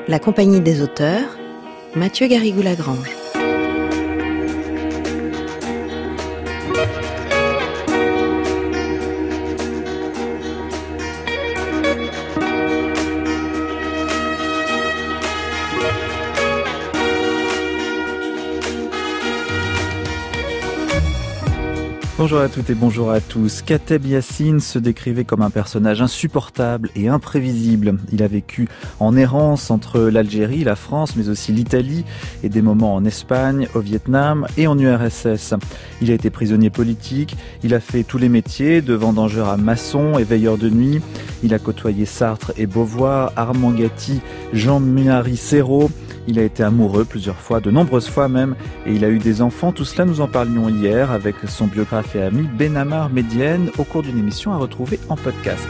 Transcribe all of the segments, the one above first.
La Compagnie des auteurs, Mathieu Garrigou-Lagrange. Bonjour à toutes et bonjour à tous. Kateb Yassine se décrivait comme un personnage insupportable et imprévisible. Il a vécu en errance entre l'Algérie, la France, mais aussi l'Italie et des moments en Espagne, au Vietnam et en URSS. Il a été prisonnier politique, il a fait tous les métiers, de vendangeur à maçon et veilleur de nuit. Il a côtoyé Sartre et Beauvoir, Armand Gatti, Jean-Marie Serrault. Il a été amoureux plusieurs fois, de nombreuses fois même, et il a eu des enfants. Tout cela, nous en parlions hier avec son biographe et ami Benamar Medienne au cours d'une émission à retrouver en podcast.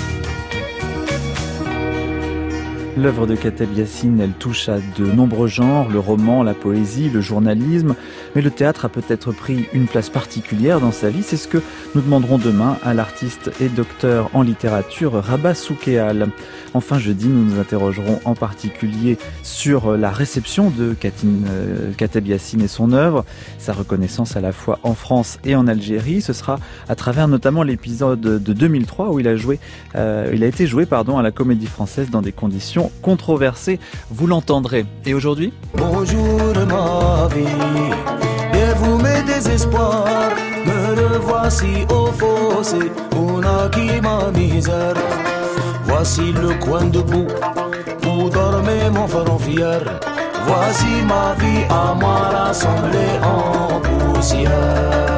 L'œuvre de Kateb Yassine, elle touche à de nombreux genres, le roman, la poésie, le journalisme, mais le théâtre a peut-être pris une place particulière dans sa vie. C'est ce que nous demanderons demain à l'artiste et docteur en littérature Rabah Soukéal. Enfin, jeudi, nous nous interrogerons en particulier sur la réception de Kateb Yassine et son œuvre, sa reconnaissance à la fois en France et en Algérie. Ce sera à travers notamment l'épisode de 2003 où il a été joué à la Comédie Française dans des conditions controversées. Vous l'entendrez. Et aujourd'hui ? Bonjour ma vie, et vous mes désespoirs, me revoici au fossé, on a qui ma misère. Voici le coin debout, où dormait mon front fier. Voici ma vie à moi rassemblée en poussière.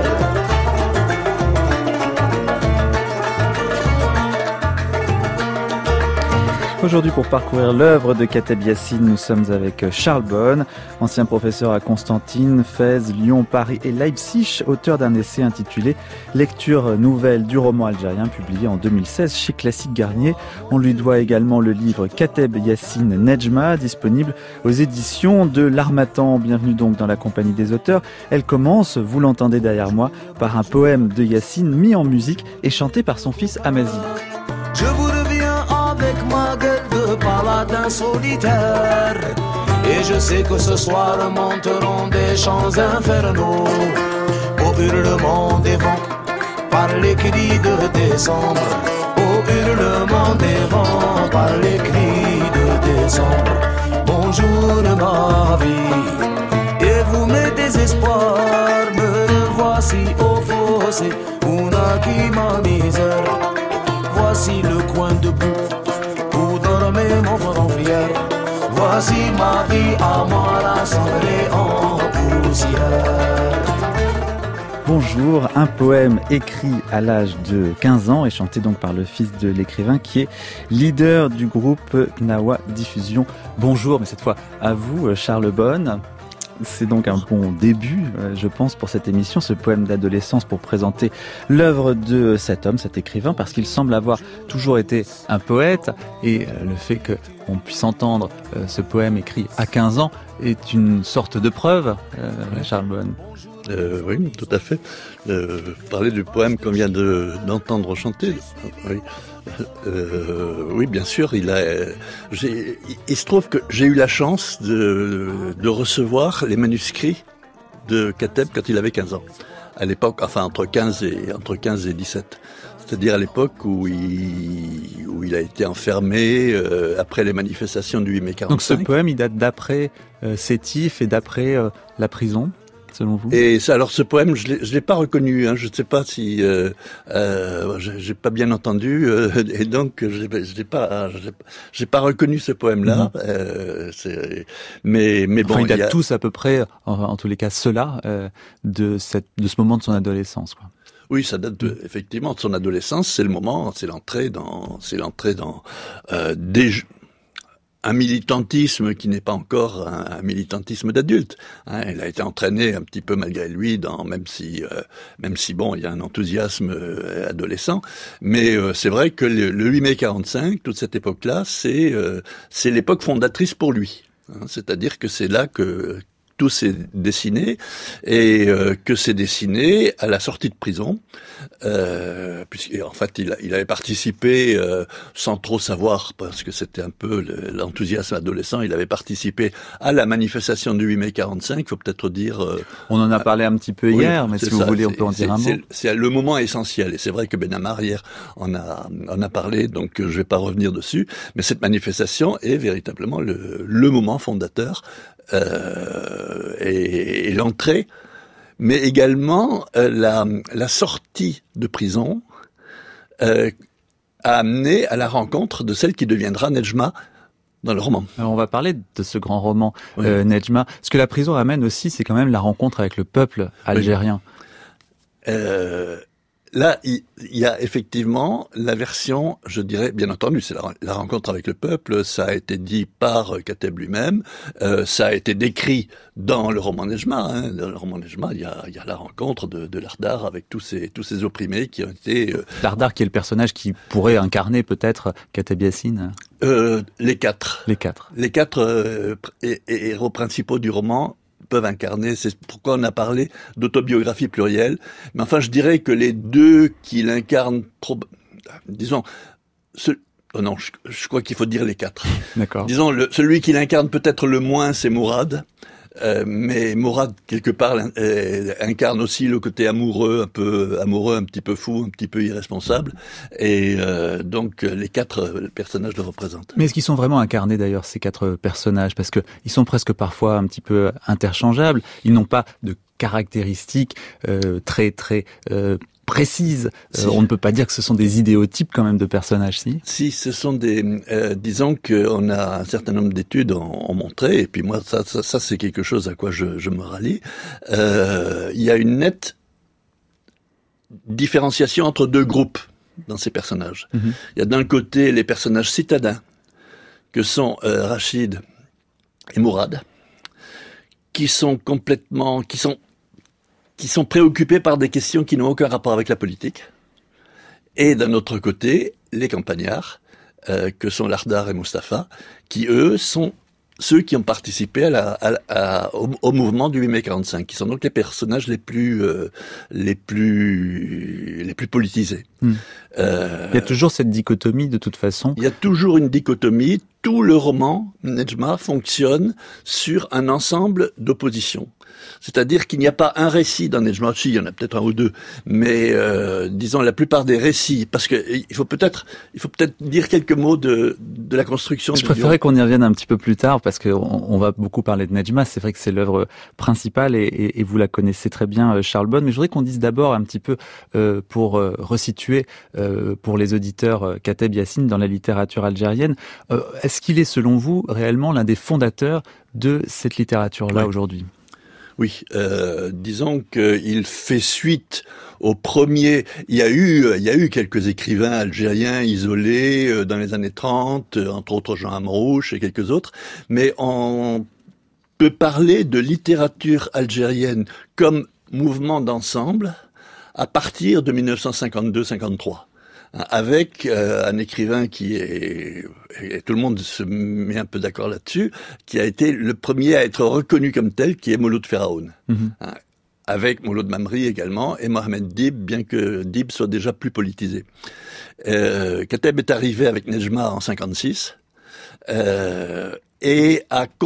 Aujourd'hui, pour parcourir l'œuvre de Kateb Yassine, nous sommes avec Charles Bonne, ancien professeur à Constantine, Fès, Lyon, Paris et Leipzig, auteur d'un essai intitulé « Lecture nouvelle du roman algérien » publié en 2016 chez Classique Garnier. On lui doit également le livre Kateb Yassine Nejma, disponible aux éditions de l'Harmattan. Bienvenue donc dans la Compagnie des auteurs. Elle commence, vous l'entendez derrière moi, par un poème de Yassine mis en musique et chanté par son fils Amazi. Je vous reviens avec ma gueule de paladin solitaire, et je sais que ce soir monteront des chants infernaux au hurlement des vents par les cris de décembre, au hurlement des vents par les cris de décembre. Bonjour ma vie, et vous mes désespoirs, me voici au fossé, on a qui ma misère. Voici le coin debout, où dormait mon front fier. Voici ma vie à moi rassemblée en poussière. Bonjour, un poème écrit à l'âge de 15 ans et chanté donc par le fils de l'écrivain qui est leader du groupe Gnawa Diffusion. Bonjour, mais cette fois à vous Charles Bonne. C'est donc un bon début, je pense, pour cette émission, ce poème d'adolescence pour présenter l'œuvre de cet homme, cet écrivain, parce qu'il semble avoir toujours été un poète et le fait qu'on puisse entendre ce poème écrit à 15 ans est une sorte de preuve, Charles Bonne. Oui, tout à fait. Parler du poème qu'on vient d'entendre chanter, oui. Oui, bien sûr. Il se trouve que j'ai eu la chance de recevoir les manuscrits de Kateb quand il avait 15 ans. À l'époque, enfin entre 15 et 17. C'est-à-dire à l'époque où il a été enfermé après les manifestations du 8 mai 45. Donc ce poème, il date d'après Sétif et d'après la prison, selon vous ? Et ça, alors ce poème, je l'ai pas reconnu. Je ne sais pas si j'ai pas bien entendu, et donc j'ai pas reconnu ce poème-là. Mais bon, il date tous à peu près, en tous les cas, ceux-là de ce moment de son adolescence, quoi. Oui, ça date effectivement de son adolescence. C'est le moment, c'est l'entrée dans un militantisme qui n'est pas encore un militantisme d'adulte. Il a été entraîné un petit peu malgré lui même si bon, il y a un enthousiasme adolescent. Mais c'est vrai que le 8 mai 45, toute cette époque-là, c'est l'époque fondatrice pour lui. C'est-à-dire que c'est là que tous ces dessinées, et que ces dessinées, à la sortie de prison, puisqu'en fait il avait participé sans trop savoir, parce que c'était un peu l'enthousiasme adolescent, il avait participé à la manifestation du 8 mai 45, il faut peut-être dire... on en a parlé un petit peu hier, mais si vous voulez on peut en dire un mot. C'est le moment essentiel, et c'est vrai que Benhamar hier en a parlé, donc je vais pas revenir dessus, mais cette manifestation est véritablement le moment fondateur, et l'entrée, mais également la sortie de prison a amené à la rencontre de celle qui deviendra Nedjma dans le roman. Alors on va parler de ce grand roman, oui. Nedjma. Ce que la prison amène aussi, c'est quand même la rencontre avec le peuple algérien. Oui. Là, il y a effectivement la version, je dirais, bien entendu, c'est la rencontre avec le peuple, ça a été dit par Kateb lui-même, ça a été décrit dans le roman Nedjma. Dans le roman Nedjma, il y a la rencontre de Lardar avec tous ces opprimés qui ont été... Lardar qui est le personnage qui pourrait incarner peut-être Kateb Yassine. Les quatre héros principaux du roman peuvent incarner, c'est pourquoi on a parlé d'autobiographie plurielle, mais enfin je dirais que les deux qui l'incarnent, disons, je crois qu'il faut dire les quatre. D'accord. Disons, celui qui l'incarne peut-être le moins, c'est Mourad, mais Mourad, quelque part, incarne aussi le côté amoureux, un petit peu fou, un petit peu irresponsable, et donc les quatre personnages le représentent. Mais est-ce qu'ils sont vraiment incarnés d'ailleurs, ces quatre personnages? Parce que ils sont presque parfois un petit peu interchangeables, ils n'ont pas de caractéristiques très précises. Si. On ne peut pas dire que ce sont des idéotypes quand même de personnages, si? Si, ce sont des... disons qu'on a un certain nombre d'études ont montré, et puis moi, ça c'est quelque chose à quoi je me rallie. Il y a une nette différenciation entre deux groupes dans ces personnages. Mm-hmm. Il y a d'un côté les personnages citadins, que sont Rachid et Mourad, qui sont préoccupés par des questions qui n'ont aucun rapport avec la politique. Et d'un autre côté, les campagnards, que sont Lardar et Mustapha, qui eux sont ceux qui ont participé au mouvement du 8 mai 45, qui sont donc les personnages les plus politisés. Il y a toujours cette dichotomie de toute façon. Il y a toujours une dichotomie. Tout le roman Nedjma fonctionne sur un ensemble d'oppositions. C'est-à-dire qu'il n'y a pas un récit dans Nedjma, si, il y en a peut-être un ou deux, mais disons la plupart des récits, parce que il faut peut-être dire quelques mots de la construction. Je préférais qu'on y revienne un petit peu plus tard, parce que on va beaucoup parler de Nedjma. C'est vrai que c'est l'œuvre principale et vous la connaissez très bien, Charles Bonne. Mais je voudrais qu'on dise d'abord un petit peu pour resituer pour les auditeurs Kateb Yassine dans la littérature algérienne. Est-ce qu'il est selon vous réellement l'un des fondateurs de cette littérature-là aujourd'hui? Oui, disons qu'il fait suite au premier. Il y a eu quelques écrivains algériens isolés dans les années 30, entre autres Jean Amrouche et quelques autres, mais on peut parler de littérature algérienne comme mouvement d'ensemble à partir de 1952-53. Avec un écrivain qui est, et tout le monde se met un peu d'accord là-dessus, qui a été le premier à être reconnu comme tel, qui est Mouloud Feraoun. Mm-hmm. Avec Mouloud Mamri également, et Mohamed Dib, bien que Dib soit déjà plus politisé. Kateb est arrivé avec Nedjma en 56, et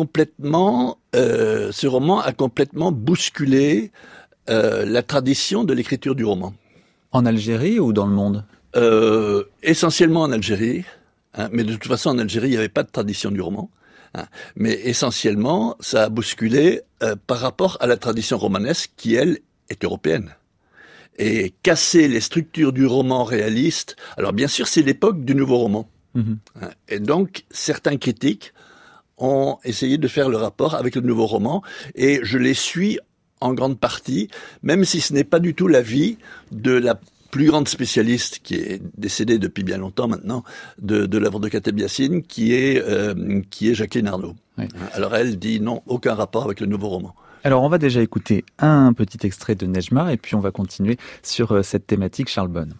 ce roman a complètement bousculé la tradition de l'écriture du roman. En Algérie ou dans le monde? Essentiellement en Algérie, mais de toute façon en Algérie il n'y avait pas de tradition du roman, mais essentiellement ça a bousculé par rapport à la tradition romanesque qui elle est européenne, et casser les structures du roman réaliste. Alors bien sûr c'est l'époque du nouveau roman, et donc certains critiques ont essayé de faire le rapport avec le nouveau roman, et je les suis en grande partie, même si ce n'est pas du tout l'avis de la plus grande spécialiste qui est décédée depuis bien longtemps maintenant de l'œuvre de Kateb Yassine, qui est Jacqueline Arnaud. Oui. Alors elle dit non, aucun rapport avec le nouveau roman. Alors on va déjà écouter un petit extrait de Nedjma et puis on va continuer sur cette thématique. Charles Bonne.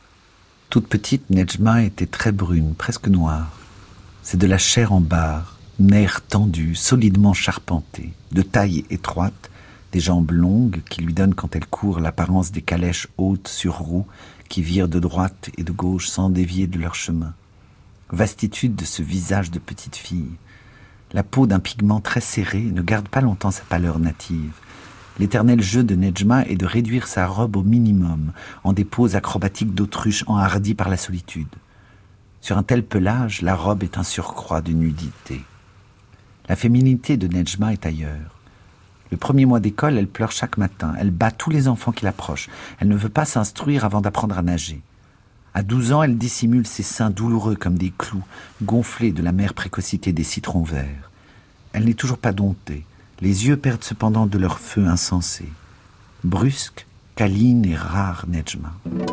Toute petite, Nedjma était très brune, presque noire. C'est de la chair en barre, nerfs tendus, solidement charpentés, de taille étroite, des jambes longues qui lui donnent quand elle court l'apparence des calèches hautes sur roues qui virent de droite et de gauche sans dévier de leur chemin. Vastitude de ce visage de petite fille. La peau d'un pigment très serré ne garde pas longtemps sa pâleur native. L'éternel jeu de Nedjma est de réduire sa robe au minimum, en des poses acrobatiques d'autruche enhardie par la solitude. Sur un tel pelage, la robe est un surcroît de nudité. La féminité de Nedjma est ailleurs. Le premier mois d'école, elle pleure chaque matin. Elle bat tous les enfants qui l'approchent. Elle ne veut pas s'instruire avant d'apprendre à nager. À 12 ans, elle dissimule ses seins douloureux comme des clous, gonflés de l'amère précocité des citrons verts. Elle n'est toujours pas domptée. Les yeux perdent cependant de leur feu insensé. Brusque, câline et rare Nedjma.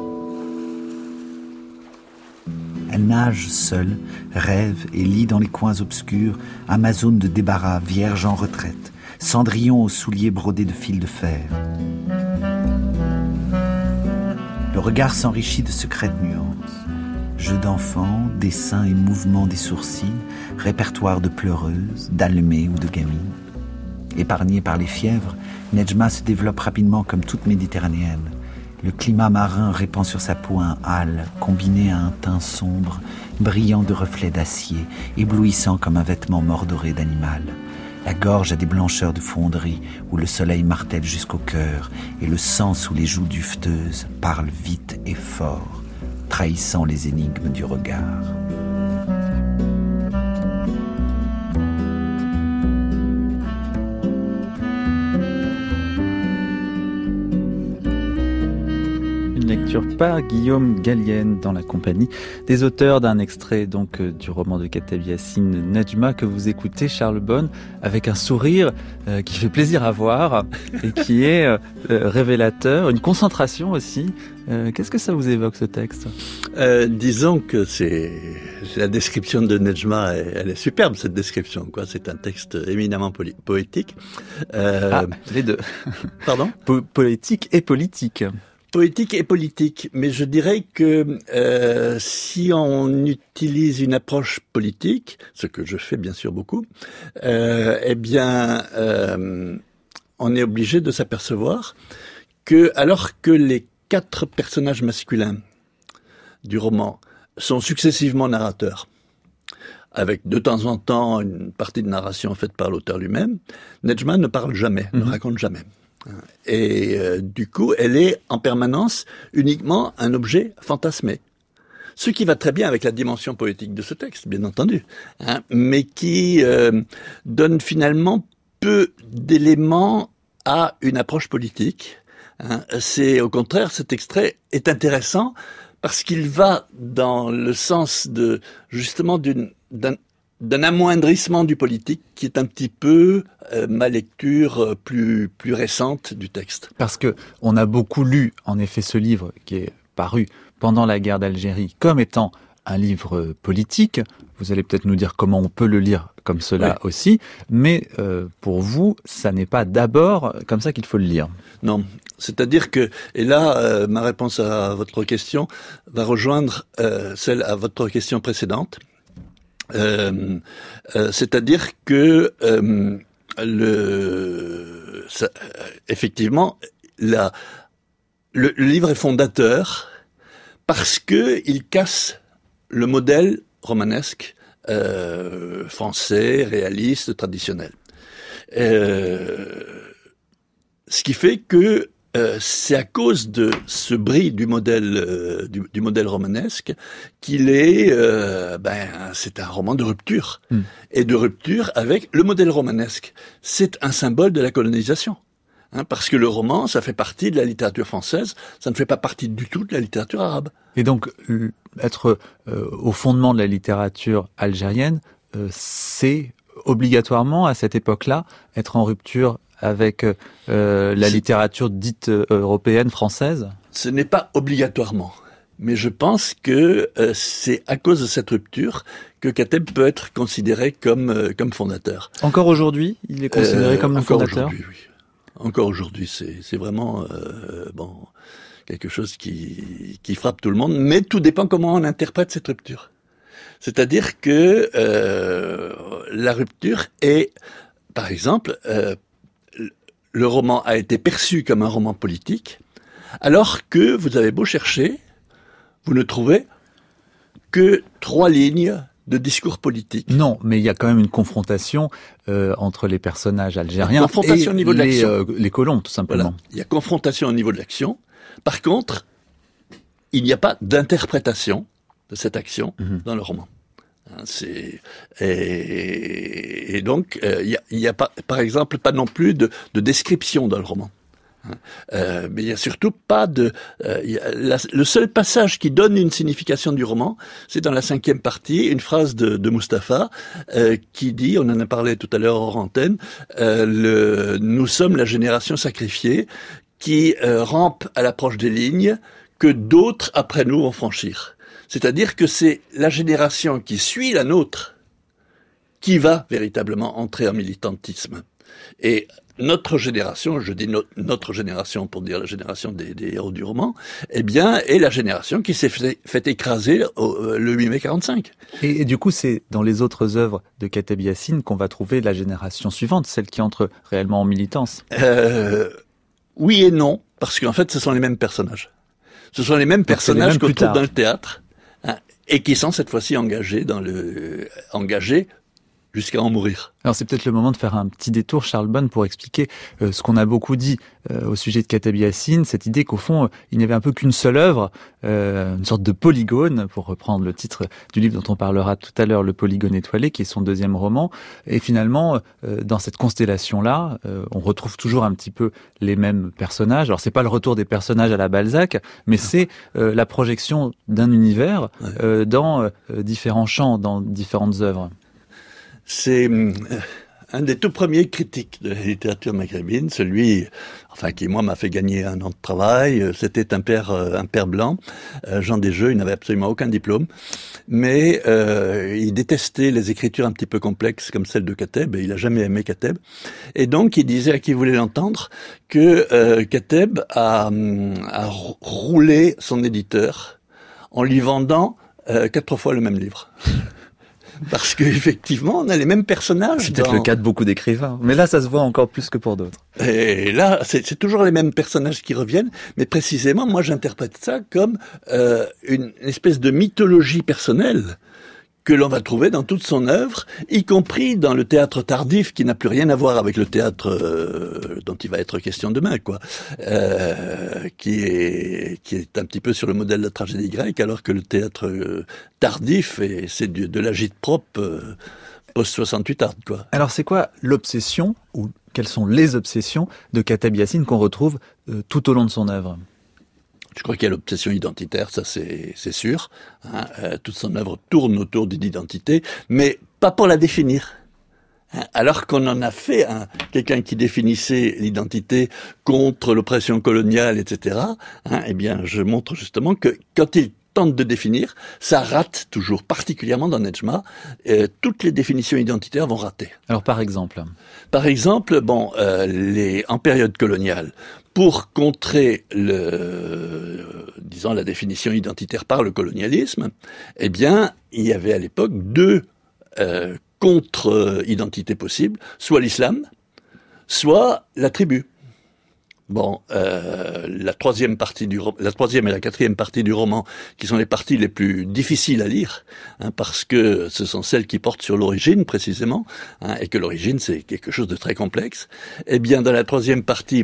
Elle nage seule, rêve et lit dans les coins obscurs, amazone de débarras, vierge en retraite, Cendrillon aux souliers brodés de fils de fer. Le regard s'enrichit de secrètes nuances. Jeux d'enfants, dessins et mouvements des sourcils, répertoire de pleureuses, d'allumées ou de gamines. Épargnée par les fièvres, Nedjma se développe rapidement comme toute méditerranéenne. Le climat marin répand sur sa peau un hâle, combiné à un teint sombre, brillant de reflets d'acier, éblouissant comme un vêtement mordoré d'animal. La gorge a des blancheurs de fonderie, où le soleil martèle jusqu'au cœur, et le sang sous les joues duveteuses parle vite et fort, trahissant les énigmes du regard. Lecture par Guillaume Gallienne dans la compagnie des auteurs d'un extrait donc du roman de Kateb Yassine, Nedjma, que vous écoutez, Charles Bonne, avec un sourire qui fait plaisir à voir et qui est révélateur, une concentration aussi. Qu'est-ce que ça vous évoque, ce texte ? Disons que c'est la description de Nedjma, elle est superbe, cette description, quoi. C'est un texte éminemment poétique. Les deux. Pardon ? Poétique et politique. Poétique et politique, mais je dirais que si on utilise une approche politique, ce que je fais bien sûr beaucoup, eh bien, on est obligé de s'apercevoir que, alors que les 4 personnages masculins du roman sont successivement narrateurs, avec de temps en temps une partie de narration faite par l'auteur lui-même, Nedjma ne parle jamais, ne raconte jamais. Et du coup, elle est en permanence uniquement un objet fantasmé. Ce qui va très bien avec la dimension poétique de ce texte, bien entendu, mais qui donne finalement peu d'éléments à une approche politique. C'est au contraire, cet extrait est intéressant parce qu'il va dans le sens de justement d'un amoindrissement du politique qui est un petit peu ma lecture plus récente du texte. Parce que on a beaucoup lu, en effet, ce livre qui est paru pendant la guerre d'Algérie comme étant un livre politique. Vous allez peut-être nous dire comment on peut le lire comme cela aussi, mais pour vous, ça n'est pas d'abord comme ça qu'il faut le lire. Non, c'est-à-dire que, et là, ma réponse à votre question va rejoindre celle à votre question précédente. C'est-à-dire que effectivement, le livre est fondateur parce que il casse le modèle romanesque français, réaliste, traditionnel. Ce qui fait que c'est à cause de ce bris du modèle du modèle romanesque qu'il est c'est un roman de rupture et de rupture avec le modèle romanesque. C'est un symbole de la colonisation, parce que le roman, ça fait partie de la littérature française, ça ne fait pas partie du tout de la littérature arabe. Et donc être au fondement de la littérature algérienne, c'est obligatoirement à cette époque-là être en rupture avec la littérature dite européenne, française ? Ce n'est pas obligatoirement, mais je pense que c'est à cause de cette rupture que Kateb peut être considéré comme fondateur. Encore aujourd'hui, il est considéré comme le fondateur ? Aujourd'hui, oui. Encore aujourd'hui, c'est vraiment quelque chose qui frappe tout le monde, mais tout dépend comment on interprète cette rupture. C'est-à-dire que la rupture est, par exemple, le roman a été perçu comme un roman politique, alors que vous avez beau chercher, vous ne trouvez que 3 lignes de discours politique. Non, mais il y a quand même une confrontation entre les personnages algériens et au niveau de l'action. Les colons, tout simplement. Voilà. Il y a confrontation au niveau de l'action. Par contre, il n'y a pas d'interprétation de cette action dans le roman. Et donc, il y a pas, par exemple, pas non plus de description dans le roman. Mais il y a surtout pas de. Le seul passage qui donne une signification du roman, c'est dans la 5e partie, une phrase de Mustapha qui dit, on en a parlé tout à l'heure hors antenne, nous sommes la génération sacrifiée qui rampe à l'approche des lignes que d'autres après nous vont franchir. C'est-à-dire que c'est la génération qui suit la nôtre qui va véritablement entrer en militantisme. Et notre génération, je dis notre génération pour dire la génération des héros du roman, eh bien, est la génération qui s'est fait écraser le 8 mai 45. Et du coup, c'est dans les autres œuvres de Kateb Yassine qu'on va trouver la génération suivante, celle qui entre réellement en militance. Oui et non, parce qu'en fait, ce sont les mêmes personnages. Ce sont les mêmes personnages qu'on trouve dans le théâtre, hein, et qui sont cette fois-ci engagés jusqu'à en mourir. Alors c'est peut-être le moment de faire un petit détour, Charles Bonne, pour expliquer ce qu'on a beaucoup dit au sujet de Kateb Yassine, cette idée qu'au fond, il n'y avait un peu qu'une seule œuvre, une sorte de polygone, pour reprendre le titre du livre dont on parlera tout à l'heure, Le Polygone étoilé, qui est son 2e roman. Et finalement, dans cette constellation-là, on retrouve toujours un petit peu les mêmes personnages. Alors c'est pas le retour des personnages à la Balzac, mais c'est la projection d'un univers dans différents champs, dans différentes œuvres. C'est un des tout premiers critiques de la littérature maghrébine, celui, qui moi m'a fait gagner un an de travail. C'était un père blanc, Jean Desjeux. Il n'avait absolument aucun diplôme, mais il détestait les écritures un petit peu complexes comme celle de Kateb, et il a jamais aimé Kateb. Et donc il disait à qui voulait l'entendre que Kateb a roulé son éditeur en lui vendant 4 fois le même livre. Parce qu'effectivement, on a les mêmes personnages. C'est peut-être le cas de beaucoup d'écrivains. Mais là, ça se voit encore plus que pour d'autres. Et là, c'est toujours les mêmes personnages qui reviennent. Mais précisément, moi, j'interprète ça comme une espèce de mythologie personnelle que l'on va trouver dans toute son œuvre, y compris dans le théâtre tardif, qui n'a plus rien à voir avec le théâtre dont il va être question demain, qui est un petit peu sur le modèle de la tragédie grecque, alors que le théâtre tardif, c'est de l'agite-propre post-68 art, quoi. Alors c'est quoi l'obsession, ou quelles sont les obsessions de Kateb Yassine qu'on retrouve tout au long de son œuvre ? Je crois qu'il y a l'obsession identitaire, ça c'est sûr. Toute son œuvre tourne autour d'une identité, mais pas pour la définir. Alors qu'on en a fait quelqu'un qui définissait l'identité contre l'oppression coloniale, etc. Eh bien, je montre justement que quand il tente de définir, ça rate toujours, particulièrement dans Nedjma. Toutes les définitions identitaires vont rater. Alors par exemple, en période coloniale, pour contrer la définition identitaire par le colonialisme, eh bien, il y avait à l'époque 2 contre-identités possibles, soit l'islam, soit la tribu. La 3e et la 4e partie du roman, qui sont les parties les plus difficiles à lire, parce que ce sont celles qui portent sur l'origine précisément, et que l'origine c'est quelque chose de très complexe. Eh bien, dans la 3e partie,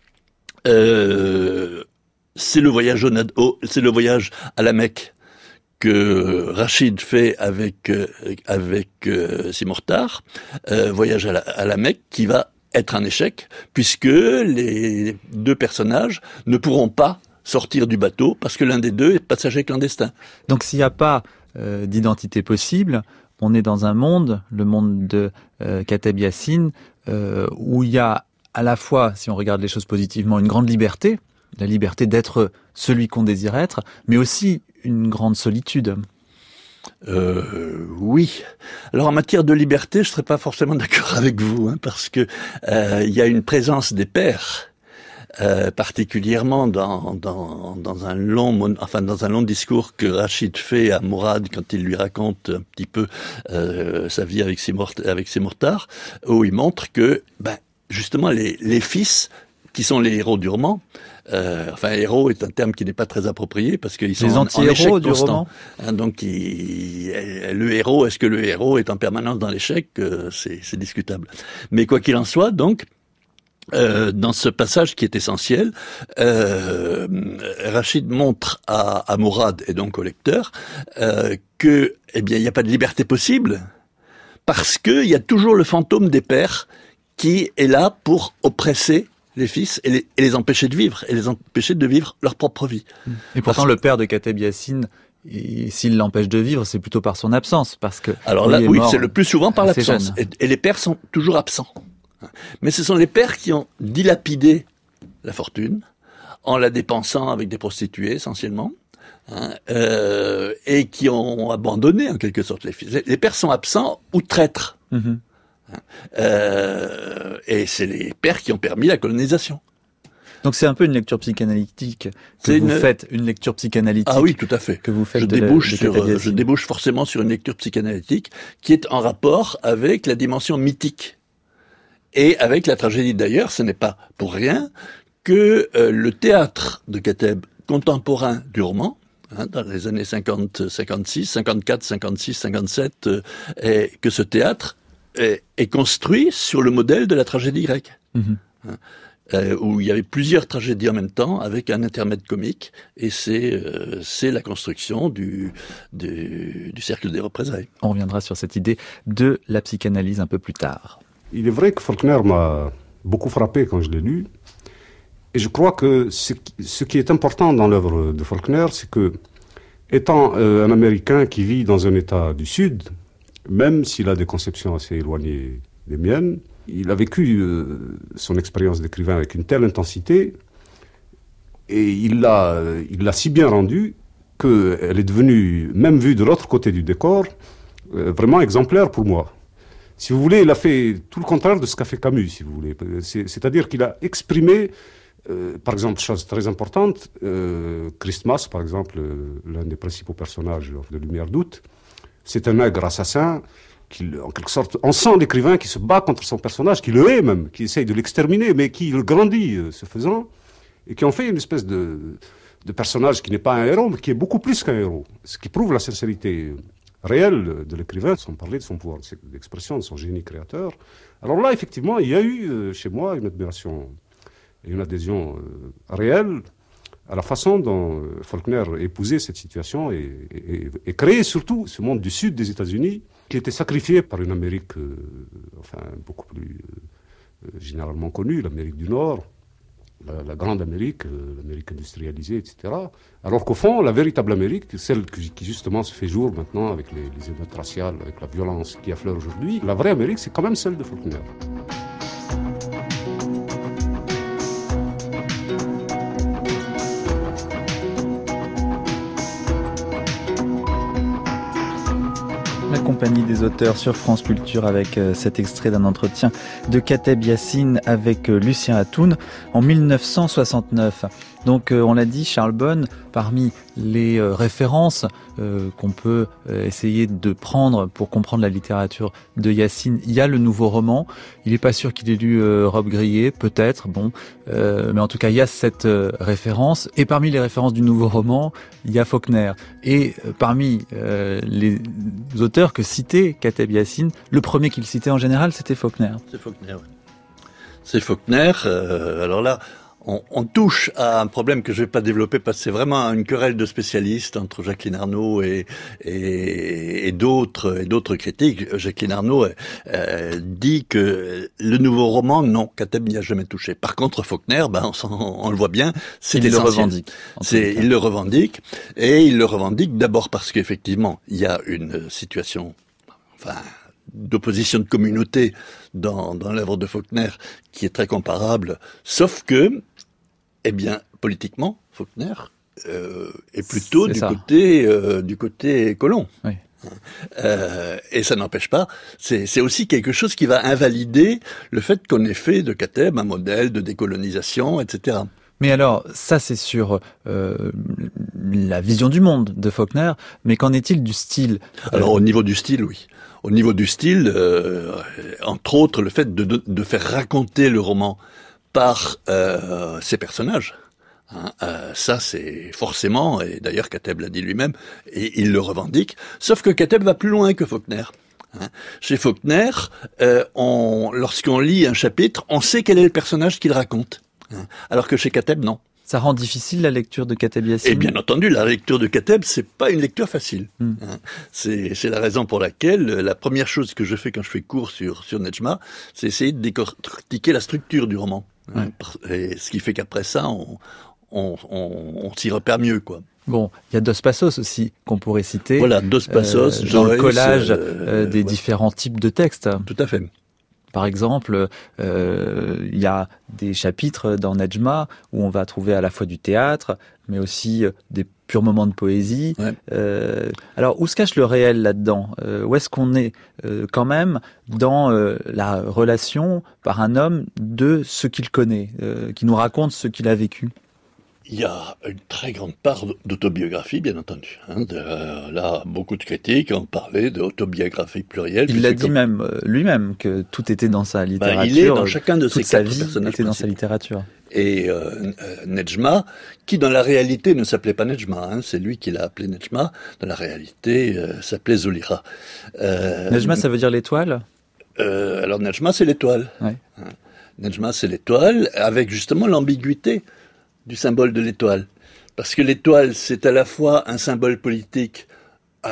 c'est le voyage à la Mecque que Rachid fait avec Simortar, voyage à la Mecque qui va être un échec, puisque les 2 personnages ne pourront pas sortir du bateau, parce que l'un des 2 est passager clandestin. Donc s'il n'y a pas d'identité possible, on est dans un monde, le monde de Kateb Yassine, où il y a à la fois, si on regarde les choses positivement, une grande liberté, la liberté d'être celui qu'on désire être, mais aussi une grande solitude. Oui. Alors en matière de liberté, je serais pas forcément d'accord avec vous, parce que il y a une présence des pères particulièrement dans un long discours que Rachid fait à Mourad quand il lui raconte un petit peu sa vie avec ses mourtards, où il montre que justement les fils qui sont les héros du roman. Héros est un terme qui n'est pas très approprié parce qu'ils sont en échec constant. Donc, le héros, est-ce que le héros est en permanence dans l'échec? C'est discutable. Mais quoi qu'il en soit, donc, dans ce passage qui est essentiel, Rachid montre à Mourad et donc au lecteur que, il n'y a pas de liberté possible parce que il y a toujours le fantôme des pères qui est là pour oppresser les fils et les empêcher de vivre, et les empêcher de vivre leur propre vie. Et pourtant, le père de Kateb Yassine, s'il l'empêche de vivre, c'est plutôt par son absence, parce que... Alors là, oui, c'est le plus souvent par l'absence. Et les pères sont toujours absents. Mais ce sont les pères qui ont dilapidé la fortune, en la dépensant avec des prostituées, essentiellement, et qui ont abandonné, en quelque sorte, les fils. Les pères sont absents ou traîtres. Mm-hmm. Et c'est les pères qui ont permis la colonisation. Donc c'est un peu une lecture psychanalytique que vous faites, une lecture psychanalytique. Ah oui, tout à fait. Que vous faites. Je débouche forcément sur une lecture psychanalytique qui est en rapport avec la dimension mythique et avec la tragédie. D'ailleurs, ce n'est pas pour rien que le théâtre de Kateb contemporain du roman, dans les années 50, 56, 54, 56, 57, et que ce théâtre est construit sur le modèle de la tragédie grecque, où il y avait plusieurs tragédies en même temps, avec un intermède comique, et c'est la construction du cercle des représailles. On reviendra sur cette idée de la psychanalyse un peu plus tard. Il est vrai que Faulkner m'a beaucoup frappé quand je l'ai lu, et je crois que ce qui est important dans l'œuvre de Faulkner, c'est que, étant un Américain qui vit dans un État du Sud, même s'il a des conceptions assez éloignées des miennes, il a vécu son expérience d'écrivain avec une telle intensité et il l'a si bien rendue qu'elle est devenue, même vue de l'autre côté du décor, vraiment exemplaire pour moi. Si vous voulez, il a fait tout le contraire de ce qu'a fait Camus, si vous voulez. C'est-à-dire qu'il a exprimé, par exemple, chose très importante, Christmas, par exemple, l'un des principaux personnages de Lumière d'août, c'est un nègre assassin en quelque sorte, on sent l'écrivain qui se bat contre son personnage, qui le hait même, qui essaye de l'exterminer, mais qui le grandit ce faisant, et qui en fait une espèce de personnage qui n'est pas un héros, mais qui est beaucoup plus qu'un héros. Ce qui prouve la sincérité réelle de l'écrivain, sans parler de son pouvoir d'expression, de son génie créateur. Alors là, effectivement, il y a eu chez moi une admiration et une adhésion réelle à la façon dont Faulkner épousait cette situation et créait surtout ce monde du sud des États-Unis qui était sacrifié par une Amérique beaucoup plus généralement connue, l'Amérique du Nord, la grande Amérique, l'Amérique industrialisée, etc. Alors qu'au fond, la véritable Amérique, celle qui justement se fait jour maintenant avec les émeutes raciales, avec la violence qui affleure aujourd'hui, la vraie Amérique, c'est quand même celle de Faulkner. La compagnie des auteurs sur France Culture avec cet extrait d'un entretien de Kateb Yassine avec Lucien Atoun en 1969. Donc on l'a dit, Charles Bonne, parmi les références qu'on peut essayer de prendre pour comprendre la littérature de Yassine, il y a le nouveau roman. Il n'est pas sûr qu'il ait lu Robe grillée, peut-être, mais en tout cas il y a cette référence. Et parmi les références du nouveau roman, il y a Faulkner. Et parmi les auteurs que citait Kateb Yassine, le premier qu'il citait en général, c'était Faulkner. C'est Faulkner, oui. C'est Faulkner. Alors là, on touche à un problème que je vais pas développer parce que c'est vraiment une querelle de spécialistes entre Jacqueline Arnaud et d'autres critiques. Jacqueline Arnaud dit que le nouveau roman, non, Kateb n'y a jamais touché. Par contre, Faulkner, on le voit bien, c'est essentiel. Il le revendique, et il le revendique d'abord parce qu'effectivement, il y a une situation, d'opposition de communauté dans l'œuvre de Faulkner qui est très comparable, sauf que, politiquement, Faulkner est plutôt du côté colon. Oui. Et ça n'empêche pas, c'est aussi quelque chose qui va invalider le fait qu'on ait fait de Kateb un modèle de décolonisation, etc. Mais alors, ça c'est sur la vision du monde de Faulkner, mais qu'en est-il du style ? Alors au niveau du style, oui. Au niveau du style, entre autres, le fait de faire raconter le roman par ses personnages, ça c'est forcément, et d'ailleurs Kateb l'a dit lui-même, et il le revendique, sauf que Kateb va plus loin que Faulkner. Chez Faulkner, lorsqu'on lit un chapitre, on sait quel est le personnage qu'il raconte. Alors que chez Kateb, non. Ça rend difficile la lecture de Kateb Yassine ? Et bien entendu, la lecture de Kateb, c'est pas une lecture facile. C'est la raison pour laquelle la première chose que je fais quand je fais cours sur Nedjma, c'est essayer de décortiquer la structure du roman. Et ce qui fait qu'après ça, on s'y repère mieux, quoi. Bon, il y a Dos Passos aussi qu'on pourrait citer. Voilà, Dos Passos, dans le Joyce, collage des différents types de textes. Tout à fait. Par exemple, il y a des chapitres dans Nedjma où on va trouver à la fois du théâtre, mais aussi des purs moments de poésie. Alors, où se cache le réel là-dedans ? Où est-ce qu'on est quand même dans la relation par un homme de ce qu'il connaît, qui nous raconte ce qu'il a vécu ? Il y a une très grande part d'autobiographie, bien entendu. Là, beaucoup de critiques ont parlé d'autobiographie plurielle. Il l'a dit même lui-même que tout était dans sa littérature. Il est dans chacun de ses toute sa quatre vie personnages était dans principaux. sa littérature. Et Nedjma, qui dans la réalité ne s'appelait pas Nedjma, c'est lui qui l'a appelé Nedjma, dans la réalité s'appelait Zulira. Nedjma, ça veut dire l'étoile ? Alors Nedjma, c'est l'étoile. Ouais. Nedjma, c'est l'étoile, avec justement l'ambiguïté du symbole de l'étoile. Parce que l'étoile, c'est à la fois un symbole politique. Il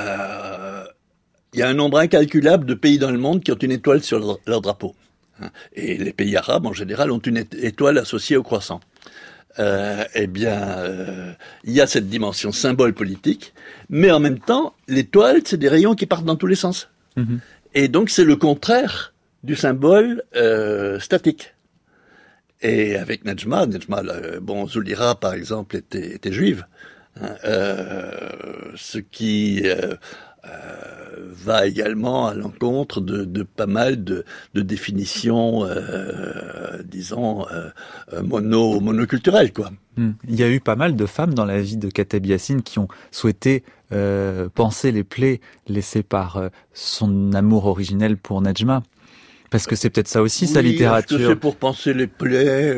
y a un nombre incalculable de pays dans le monde qui ont une étoile sur leur drapeau. Et les pays arabes, en général, ont une étoile associée au croissant. Il y a cette dimension symbole politique, mais en même temps, l'étoile, c'est des rayons qui partent dans tous les sens. Et donc, c'est le contraire du symbole statique. Et avec Nedjma, Zulira, par exemple, était juive, ce qui va également à l'encontre de pas mal de définitions, monoculturelles, quoi. Il y a eu pas mal de femmes dans la vie de Kateb Yassine qui ont souhaité panser les plaies laissées par son amour originel pour Nedjma. Parce que c'est peut-être ça aussi, sa littérature. Est-ce que c'est pour penser les plaies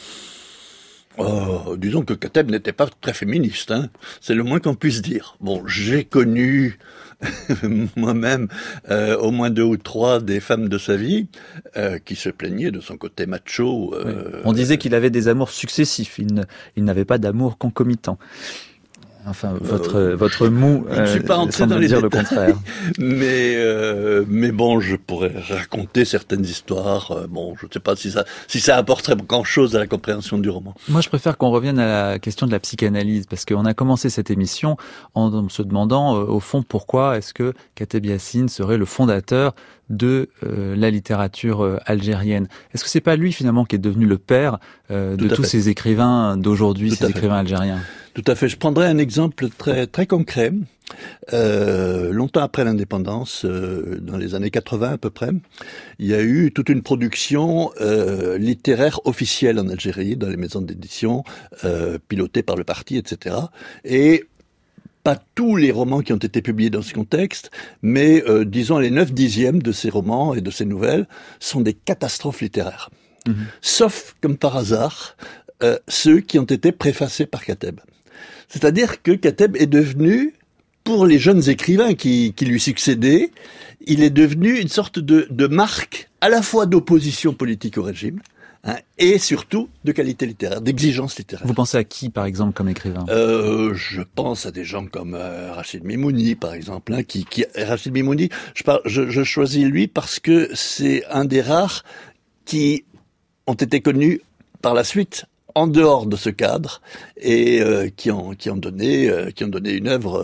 disons que Kateb n'était pas très féministe, c'est le moins qu'on puisse dire. Bon, j'ai connu moi-même au moins 2 ou 3 des femmes de sa vie qui se plaignaient de son côté macho. On disait qu'il avait des amours successifs, il n'avait pas d'amour concomitant. Enfin, votre mou je ne suis pas entré dans les dire détails, le contraire. Mais bon, je pourrais raconter certaines histoires. Je ne sais pas si ça apporterait grand-chose à la compréhension du roman. Moi, je préfère qu'on revienne à la question de la psychanalyse, parce qu'on a commencé cette émission en se demandant, au fond, pourquoi est-ce que Kateb Yassine serait le fondateur de la littérature algérienne. Est-ce que c'est pas lui, finalement, qui est devenu le père de tous ces écrivains d'aujourd'hui, ces écrivains algériens ? Tout à fait. Je prendrai un exemple très très concret. Longtemps après l'indépendance, dans les années 80 à peu près, il y a eu toute une production littéraire officielle en Algérie, dans les maisons d'édition, pilotée par le parti, etc. Et pas tous les romans qui ont été publiés dans ce contexte, mais disons les 9/10 de ces romans et de ces nouvelles sont des catastrophes littéraires. Sauf, comme par hasard, ceux qui ont été préfacés par Kateb. C'est-à-dire que Kateb est devenu, pour les jeunes écrivains qui lui succédaient, il est devenu une sorte de marque à la fois d'opposition politique au régime, et surtout de qualité littéraire, d'exigence littéraire. Vous pensez à qui, par exemple, comme écrivain ? Je pense à des gens comme Rachid Mimouni, par exemple. Rachid Mimouni, je choisis lui parce que c'est un des rares qui ont été connus par la suite en dehors de ce cadre et qui ont donné une œuvre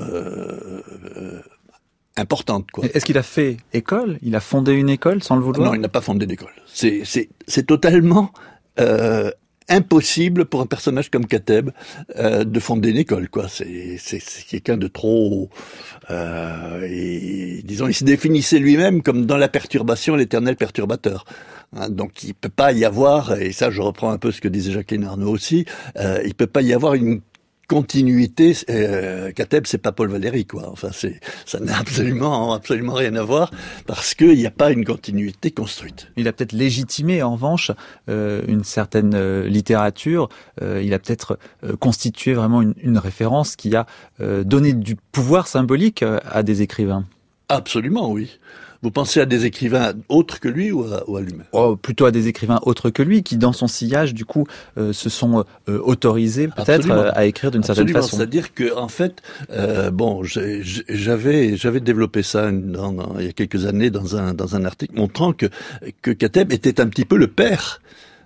importante, quoi. Est-ce qu'il a fait école ? Il a fondé une école sans le vouloir ? Non, il n'a pas fondé d'école. C'est totalement impossible pour un personnage comme Kateb de fonder une école, quoi. C'est quelqu'un de trop... et, disons, il se définissait lui-même comme dans la perturbation, l'éternel perturbateur. Hein, donc il peut pas y avoir, et ça je reprends un peu ce que disait Jacqueline Arnaud aussi, il peut pas y avoir une continuité. Kateb, c'est pas Paul Valéry, quoi. Enfin, ça n'a absolument rien à voir, parce qu'il n'y a pas une continuité construite. Il a peut-être légitimé, en revanche, une certaine littérature. Il a peut-être constitué vraiment une référence qui a donné du pouvoir symbolique à des écrivains. Absolument, oui. Vous pensez à des écrivains autres que lui ou à lui-même? Plutôt à des écrivains autres que lui, qui dans son sillage, du coup, se sont autorisés peut-être à écrire d'une certaine façon. C'est-à-dire que, en fait, j'avais développé ça il y a quelques années dans un article montrant que Kateb était un petit peu le père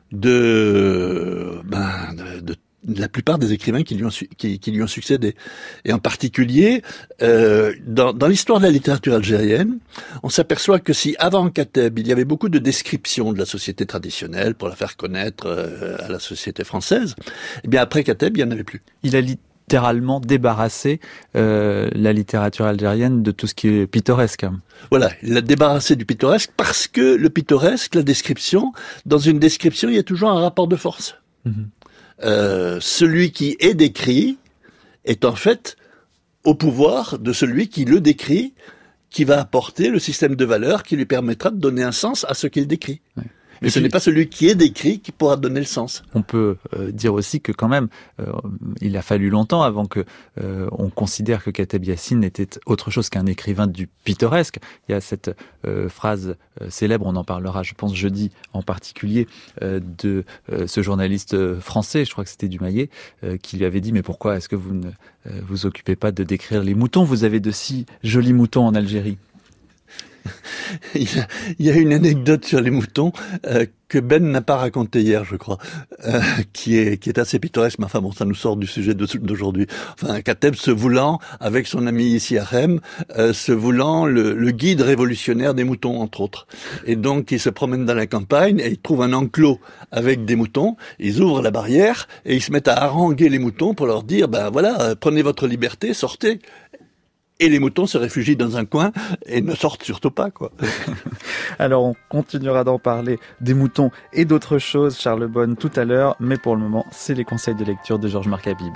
de la plupart des écrivains qui lui ont succédé. Et en particulier, dans l'histoire de la littérature algérienne, on s'aperçoit que si avant Kateb, il y avait beaucoup de descriptions de la société traditionnelle pour la faire connaître à la société française, eh bien après Kateb, il n'y en avait plus. Il a littéralement débarrassé la littérature algérienne de tout ce qui est pittoresque. Voilà, il l'a débarrassé du pittoresque parce que le pittoresque, la description, dans une description, il y a toujours un rapport de force. Mm-hmm. Celui qui est décrit est en fait au pouvoir de celui qui le décrit, qui va apporter le système de valeurs qui lui permettra de donner un sens à ce qu'il décrit. Ouais. Mais ce n'est pas celui qui est décrit qui pourra donner le sens. On peut dire aussi que quand même, il a fallu longtemps avant que on considère que Kateb Yassine était autre chose qu'un écrivain du pittoresque. Il y a cette phrase célèbre, on en parlera, je pense, jeudi en particulier, de ce journaliste français, je crois que c'était Dumayet, qui lui avait dit « Mais pourquoi est-ce que vous ne vous occupez pas de décrire les moutons? Vous avez de si jolis moutons en Algérie. » Il y a une anecdote sur les moutons que Ben n'a pas racontée hier, je crois, qui est assez pittoresque. Mais enfin bon, ça nous sort du sujet d'aujourd'hui. Enfin, Kateb se voulant, avec son ami ici à Rem, se voulant le guide révolutionnaire des moutons, entre autres. Et donc, il se promène dans la campagne et il trouve un enclos avec des moutons. Ils ouvrent la barrière et ils se mettent à haranguer les moutons pour leur dire, ben voilà, prenez votre liberté, sortez. Et les moutons se réfugient dans un coin et ne sortent surtout pas, quoi. Alors, on continuera d'en parler des moutons et d'autres choses, Charles Bonne, tout à l'heure. Mais pour le moment, c'est les conseils de lecture de Georges-Marc Habib.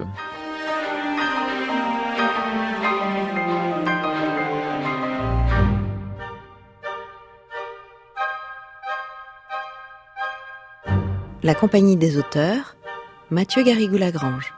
La compagnie des auteurs, Mathieu Garrigou-Lagrange.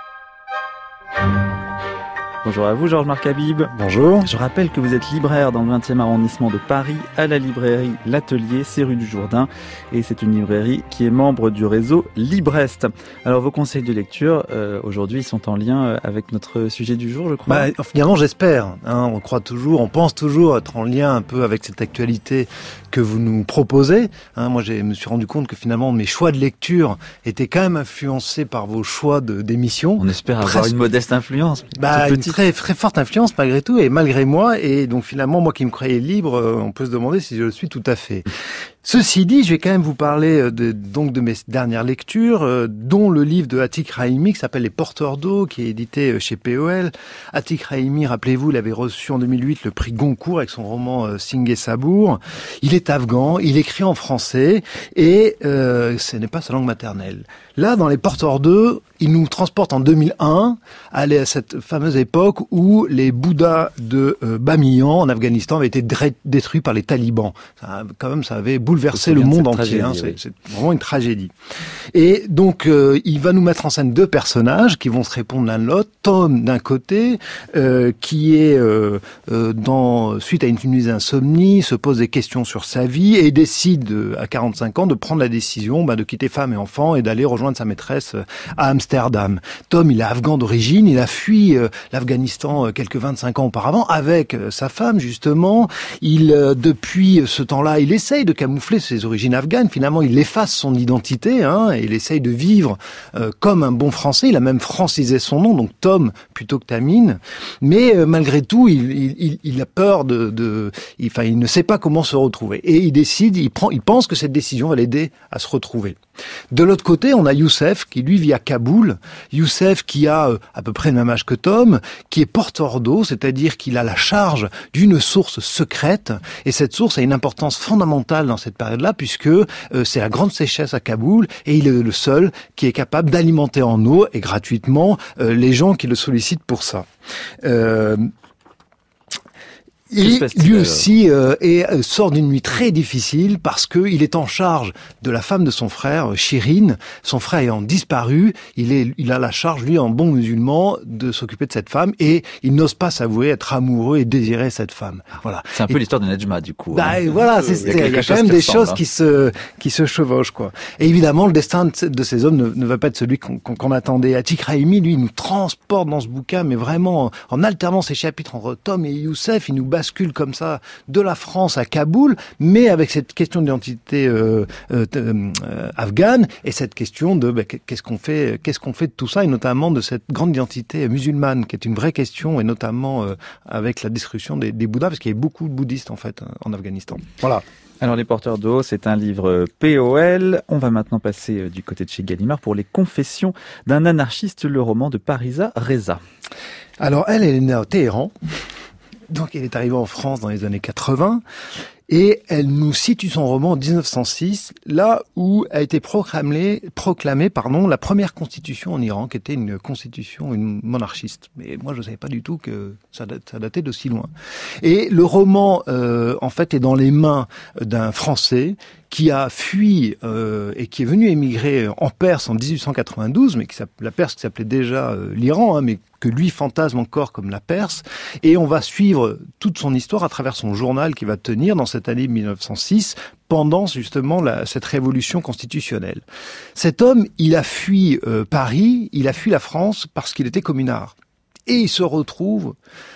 Bonjour à vous, Georges-Marc Habib. Bonjour. Je rappelle que vous êtes libraire dans le 20e arrondissement de Paris, à la librairie L'Atelier, c'est rue du Jourdain. Et c'est une librairie qui est membre du réseau Librest. Alors, vos conseils de lecture, aujourd'hui, ils sont en lien avec notre sujet du jour, je crois. Finalement, j'espère. On pense toujours être en lien un peu avec cette actualité que vous nous proposez. Moi, je me suis rendu compte que finalement, mes choix de lecture étaient quand même influencés par vos choix d'émission. On espère avoir une modeste influence. Une très, très forte influence malgré tout et malgré moi. Et donc finalement, moi qui me croyais libre, on peut se demander si je le suis tout à fait. Ceci dit, je vais quand même vous parler de mes dernières lectures, dont le livre de Atik Rahimi qui s'appelle Les Porteurs d'eau, qui est édité chez POL. Atik Rahimi, rappelez-vous, il avait reçu en 2008 le prix Goncourt avec son roman Singh Sabour. Il est afghan, il écrit en français et ce n'est pas sa langue maternelle. Là, dans Les Porteurs d'eau, il nous transporte en 2001 à cette fameuse époque où les Bouddhas de Bamiyan en Afghanistan avaient été détruits par les talibans. Ça avait bouleversé le monde entier. C'est vraiment une tragédie. Et donc, il va nous mettre en scène deux personnages qui vont se répondre l'un de l'autre. Tom, d'un côté, qui est suite à une nuit d'insomnie, se pose des questions sur sa vie et décide à 45 ans de prendre la décision de quitter femme et enfants et d'aller rejoindre sa maîtresse à Amsterdam. Tom, il est afghan d'origine, il a fui l'Afghanistan quelques 25 ans auparavant avec sa femme, justement. Depuis ce temps-là, il essaye de camoufler camoufler ses origines afghanes. Finalement, il efface son identité, et il essaye de vivre comme un bon Français. Il a même francisé son nom, donc Tom plutôt que Tamine. Mais malgré tout, il a peur il ne sait pas comment se retrouver. Et il pense que cette décision va l'aider à se retrouver. De l'autre côté, on a Youssef qui lui vit à Kaboul. Youssef qui a à peu près le même âge que Tom, qui est porteur d'eau, c'est-à-dire qu'il a la charge d'une source secrète. Et cette source a une importance fondamentale dans cette période-là, puisque c'est la grande sécheresse à Kaboul, et il est le seul qui est capable d'alimenter en eau et gratuitement les gens qui le sollicitent pour ça. Et lui aussi sort d'une nuit très difficile parce que il est en charge de la femme de son frère, Shirin. Son frère ayant disparu, il a la charge, lui, en bon musulman, de s'occuper de cette femme, et il n'ose pas s'avouer être amoureux et désirer cette femme. Voilà. C'est un peu l'histoire de Nejma, du coup. Voilà, il y a quand même des choses qui se chevauchent, quoi. Et évidemment, le destin de ces hommes ne va pas être celui qu'on attendait. Atik Raimi, lui, nous transporte dans ce bouquin, mais vraiment en alternant ces chapitres entre Tom et Youssef, il nous bascule comme ça de la France à Kaboul, mais avec cette question d'identité afghane et cette question de qu'est-ce qu'on fait de tout ça, et notamment de cette grande identité musulmane qui est une vraie question, et notamment avec la destruction des Bouddhas, parce qu'il y a beaucoup de bouddhistes en fait en Afghanistan. Voilà. Alors Les Porteurs d'eau, c'est un livre POL. On va maintenant passer du côté de chez Gallimard pour Les Confessions d'un anarchiste, le roman de Parisa Reza. Alors elle est née à Téhéran. Donc elle est arrivée en France dans les années 80 et elle nous situe son roman en 1906, là où a été proclamée la première constitution en Iran, qui était une constitution monarchiste. Mais moi je ne savais pas du tout que ça datait de si loin. Et le roman en fait est dans les mains d'un Français qui a fui et qui est venu émigrer en Perse en 1892, mais la Perse qui s'appelait déjà l'Iran, mais que lui fantasme encore comme la Perse. Et on va suivre toute son histoire à travers son journal qu'il va tenir dans cette année 1906, pendant justement cette révolution constitutionnelle. Cet homme, il a fui Paris, il a fui la France parce qu'il était communard. Et il se retrouve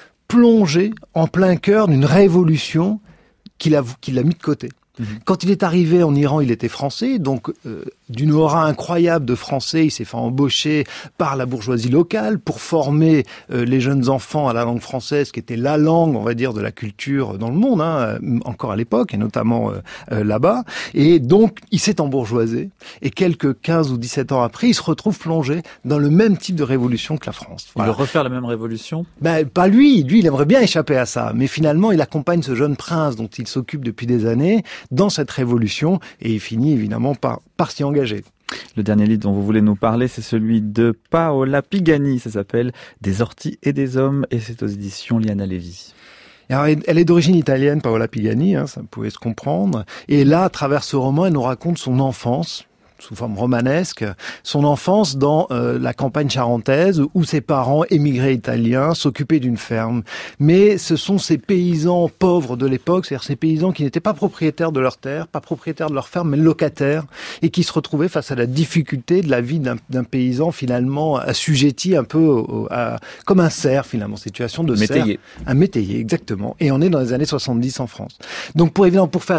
plongé en plein cœur d'une révolution qu'il a mis de côté. Quand il est arrivé en Iran, il était français, donc d'une aura incroyable de français, il s'est fait embaucher par la bourgeoisie locale pour former les jeunes enfants à la langue française, qui était la langue, on va dire, de la culture dans le monde, encore à l'époque, et notamment là-bas. Et donc, il s'est embourgeoisé, et quelques 15 ou 17 ans après, il se retrouve plongé dans le même type de révolution que la France. Voilà. Il veut refaire la même révolution ? Pas lui, il aimerait bien échapper à ça, mais finalement, il accompagne ce jeune prince dont il s'occupe depuis des années dans cette révolution, et il finit évidemment par s'y engager. Le dernier livre dont vous voulez nous parler, c'est celui de Paola Pigani. Ça s'appelle Des orties et des hommes, et c'est aux éditions Liana Levi. Alors, elle est d'origine italienne, Paola Pigani, ça pouvait se comprendre. Et là, à travers ce roman, elle nous raconte son enfance, sous forme romanesque, son enfance dans la campagne charentaise où ses parents, émigrés italiens, s'occupaient d'une ferme. Mais ce sont ces paysans pauvres de l'époque, c'est-à-dire ces paysans qui n'étaient pas propriétaires de leur terre, pas propriétaires de leur ferme, mais locataires, et qui se retrouvaient face à la difficulté de la vie d'un paysan finalement assujetti un peu comme un cerf finalement, situation de cerf. Un métayer, exactement. Et on est dans les années 70 en France. Donc pour faire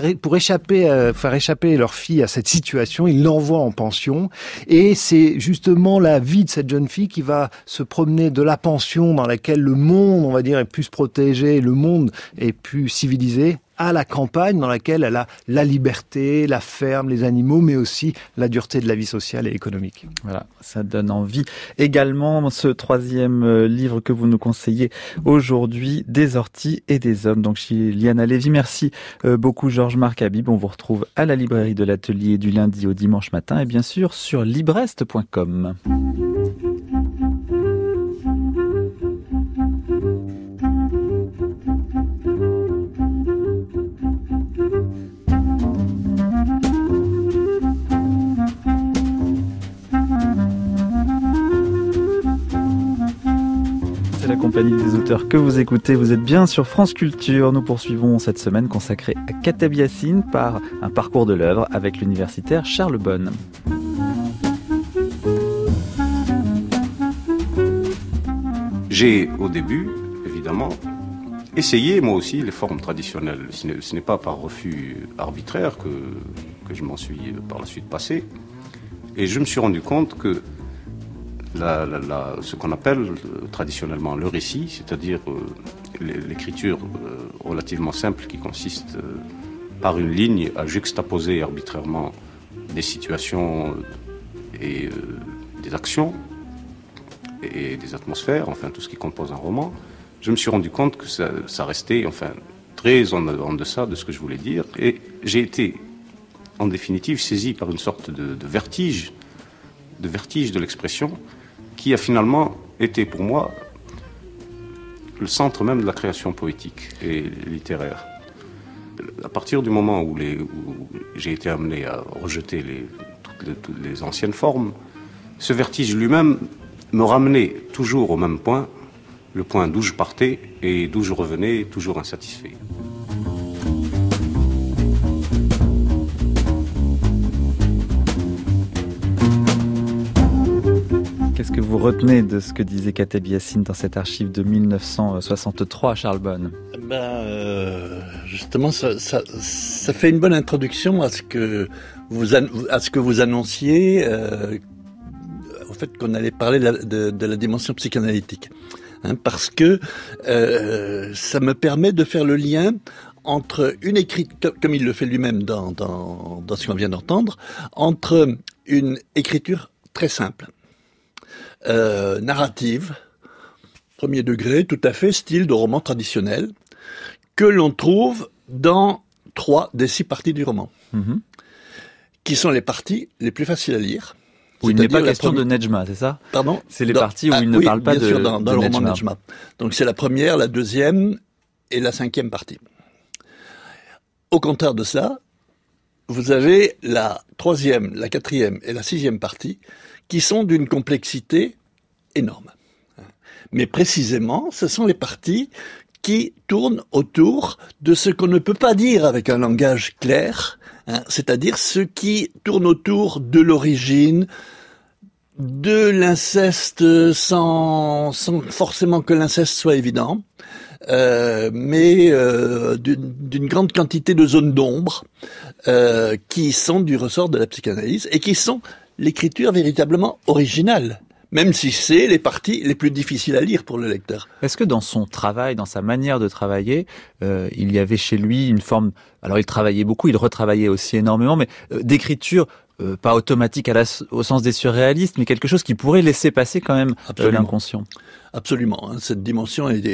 échapper leur fille à cette situation, ils l'envoient en pension, et c'est justement la vie de cette jeune fille qui va se promener de la pension dans laquelle le monde, on va dire, est plus protégé, le monde est plus civilisé, à la campagne dans laquelle elle a la liberté, la ferme, les animaux, mais aussi la dureté de la vie sociale et économique. Voilà, ça donne envie. Également, ce troisième livre que vous nous conseillez aujourd'hui, Des orties et des hommes, donc chez Liana Levi. Merci beaucoup Georges-Marc Habib. On vous retrouve à la librairie de l'Atelier du lundi au dimanche matin et bien sûr sur librest.com. La compagnie des auteurs que vous écoutez, vous êtes bien sur France Culture. Nous poursuivons cette semaine consacrée à Kateb Yassine par un parcours de l'œuvre avec l'universitaire Charles Bonne. J'ai au début, évidemment, essayé, moi aussi, les formes traditionnelles. Ce n'est pas par refus arbitraire que je m'en suis par la suite passé. Et je me suis rendu compte que ce qu'on appelle traditionnellement le récit, c'est-à-dire l'écriture relativement simple qui consiste par une ligne à juxtaposer arbitrairement des situations et des actions et des atmosphères, enfin tout ce qui compose un roman, je me suis rendu compte que ça restait enfin très en deçà de ce que je voulais dire, et j'ai été en définitive saisi par une sorte de vertige de l'expression qui a finalement été pour moi le centre même de la création poétique et littéraire. À partir du moment où j'ai été amené à rejeter toutes les anciennes formes, ce vertige lui-même me ramenait toujours au même point, le point d'où je partais et d'où je revenais toujours insatisfait. Qu'est-ce que vous retenez de ce que disait Kateb Yassine dans cette archive de 1963, Charles Bonne? Justement, ça fait une bonne introduction à ce que vous annonciez, au fait qu'on allait parler de la dimension psychanalytique, parce que ça me permet de faire le lien entre une écriture, comme il le fait lui-même dans ce qu'on vient d'entendre, entre une écriture très simple, narrative, premier degré, tout à fait style de roman traditionnel, que l'on trouve dans 3 des 6 parties du roman, qui sont les parties les plus faciles à lire. Où il n'est pas question de Nedjma, c'est ça? Pardon? C'est les parties où il ne parle pas de Nedjma. Bien sûr, dans le roman Nedjma. Donc c'est la première, la deuxième et la 5e partie. Au contraire de ça, vous avez la 3e, la 4e et la 6e partie qui sont d'une complexité énorme. Mais précisément, ce sont les parties qui tournent autour de ce qu'on ne peut pas dire avec un langage clair, c'est-à-dire ce qui tourne autour de l'origine, de l'inceste sans forcément que l'inceste soit évident, mais d'une grande quantité de zones d'ombre qui sont du ressort de la psychanalyse et qui sont l'écriture véritablement originale, même si c'est les parties les plus difficiles à lire pour le lecteur. Est-ce que dans son travail, dans sa manière de travailler, il y avait chez lui une forme... Alors il travaillait beaucoup, il retravaillait aussi énormément, mais d'écriture pas automatique au sens des surréalistes, mais quelque chose qui pourrait laisser passer quand même l'inconscient. Absolument. Cette dimension est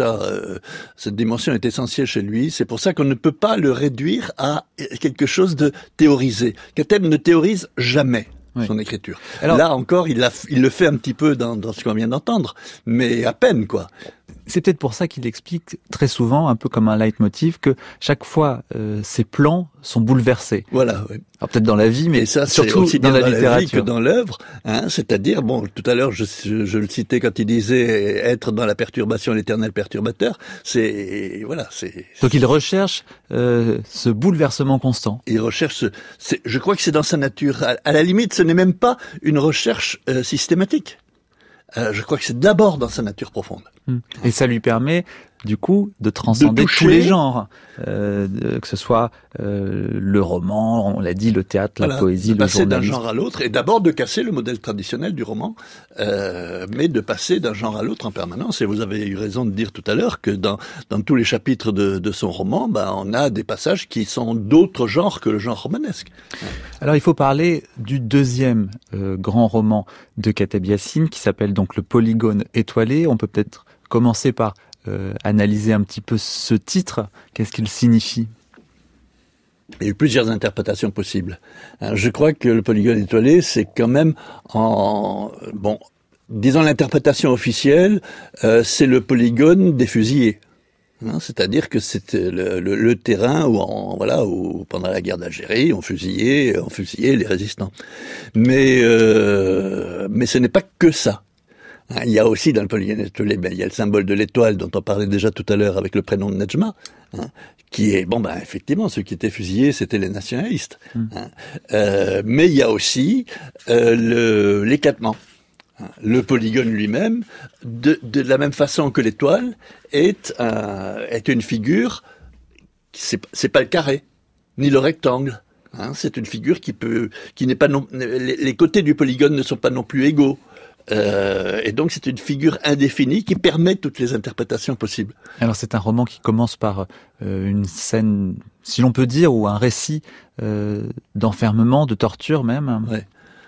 essentielle chez lui. C'est pour ça qu'on ne peut pas le réduire à quelque chose de théorisé. Kateb ne théorise jamais son écriture. Alors, là encore, il le fait un petit peu dans ce qu'on vient d'entendre, mais à peine, quoi. C'est peut-être pour ça qu'il explique très souvent, un peu comme un leitmotiv, que chaque fois ses plans sont bouleversés. Voilà. Oui. Alors peut-être dans la vie, mais ça, surtout aussi dans la littérature. La vie que dans l'œuvre. C'est-à-dire, bon, tout à l'heure, je le citais quand il disait être dans la perturbation, l'éternel perturbateur. Donc il recherche ce bouleversement constant. Il recherche. Je crois que c'est dans sa nature. À la limite, ce n'est même pas une recherche systématique. Je crois que c'est d'abord dans sa nature profonde. Et ça lui permet, du coup, de transcender tous les genres, que ce soit le roman, on l'a dit, le théâtre, la poésie, le journalisme. De passer d'un genre à l'autre, et d'abord de casser le modèle traditionnel du roman, mais de passer d'un genre à l'autre en permanence. Et vous avez eu raison de dire tout à l'heure que dans tous les chapitres de son roman, on a des passages qui sont d'autres genres que le genre romanesque. Alors il faut parler du deuxième grand roman de Kateb Yassine, qui s'appelle donc Le Polygone étoilé. On peut peut-être commencer par analyser un petit peu ce titre. Qu'est-ce qu'il signifie? Il y a eu plusieurs interprétations possibles. Je crois que le polygone étoilé, c'est quand même disons l'interprétation officielle, c'est le polygone des fusillés. C'est-à-dire que c'était le terrain où pendant la guerre d'Algérie, on fusillait les résistants. Mais ce n'est pas que ça. Il y a aussi dans le polygone étoilé, il y a le symbole de l'étoile dont on parlait déjà tout à l'heure avec le prénom de Nedjma, qui est, effectivement, ceux qui étaient fusillés, c'était les nationalistes. Mais il y a aussi l'éclatement. Le polygone lui-même, de la même façon que l'étoile, est une figure, c'est pas le carré, ni le rectangle. C'est une figure qui n'est pas les côtés du polygone ne sont pas non plus égaux. Et donc c'est une figure indéfinie qui permet toutes les interprétations possibles. Alors c'est un roman qui commence par une scène, si l'on peut dire, ou un récit d'enfermement, de torture même. Ouais.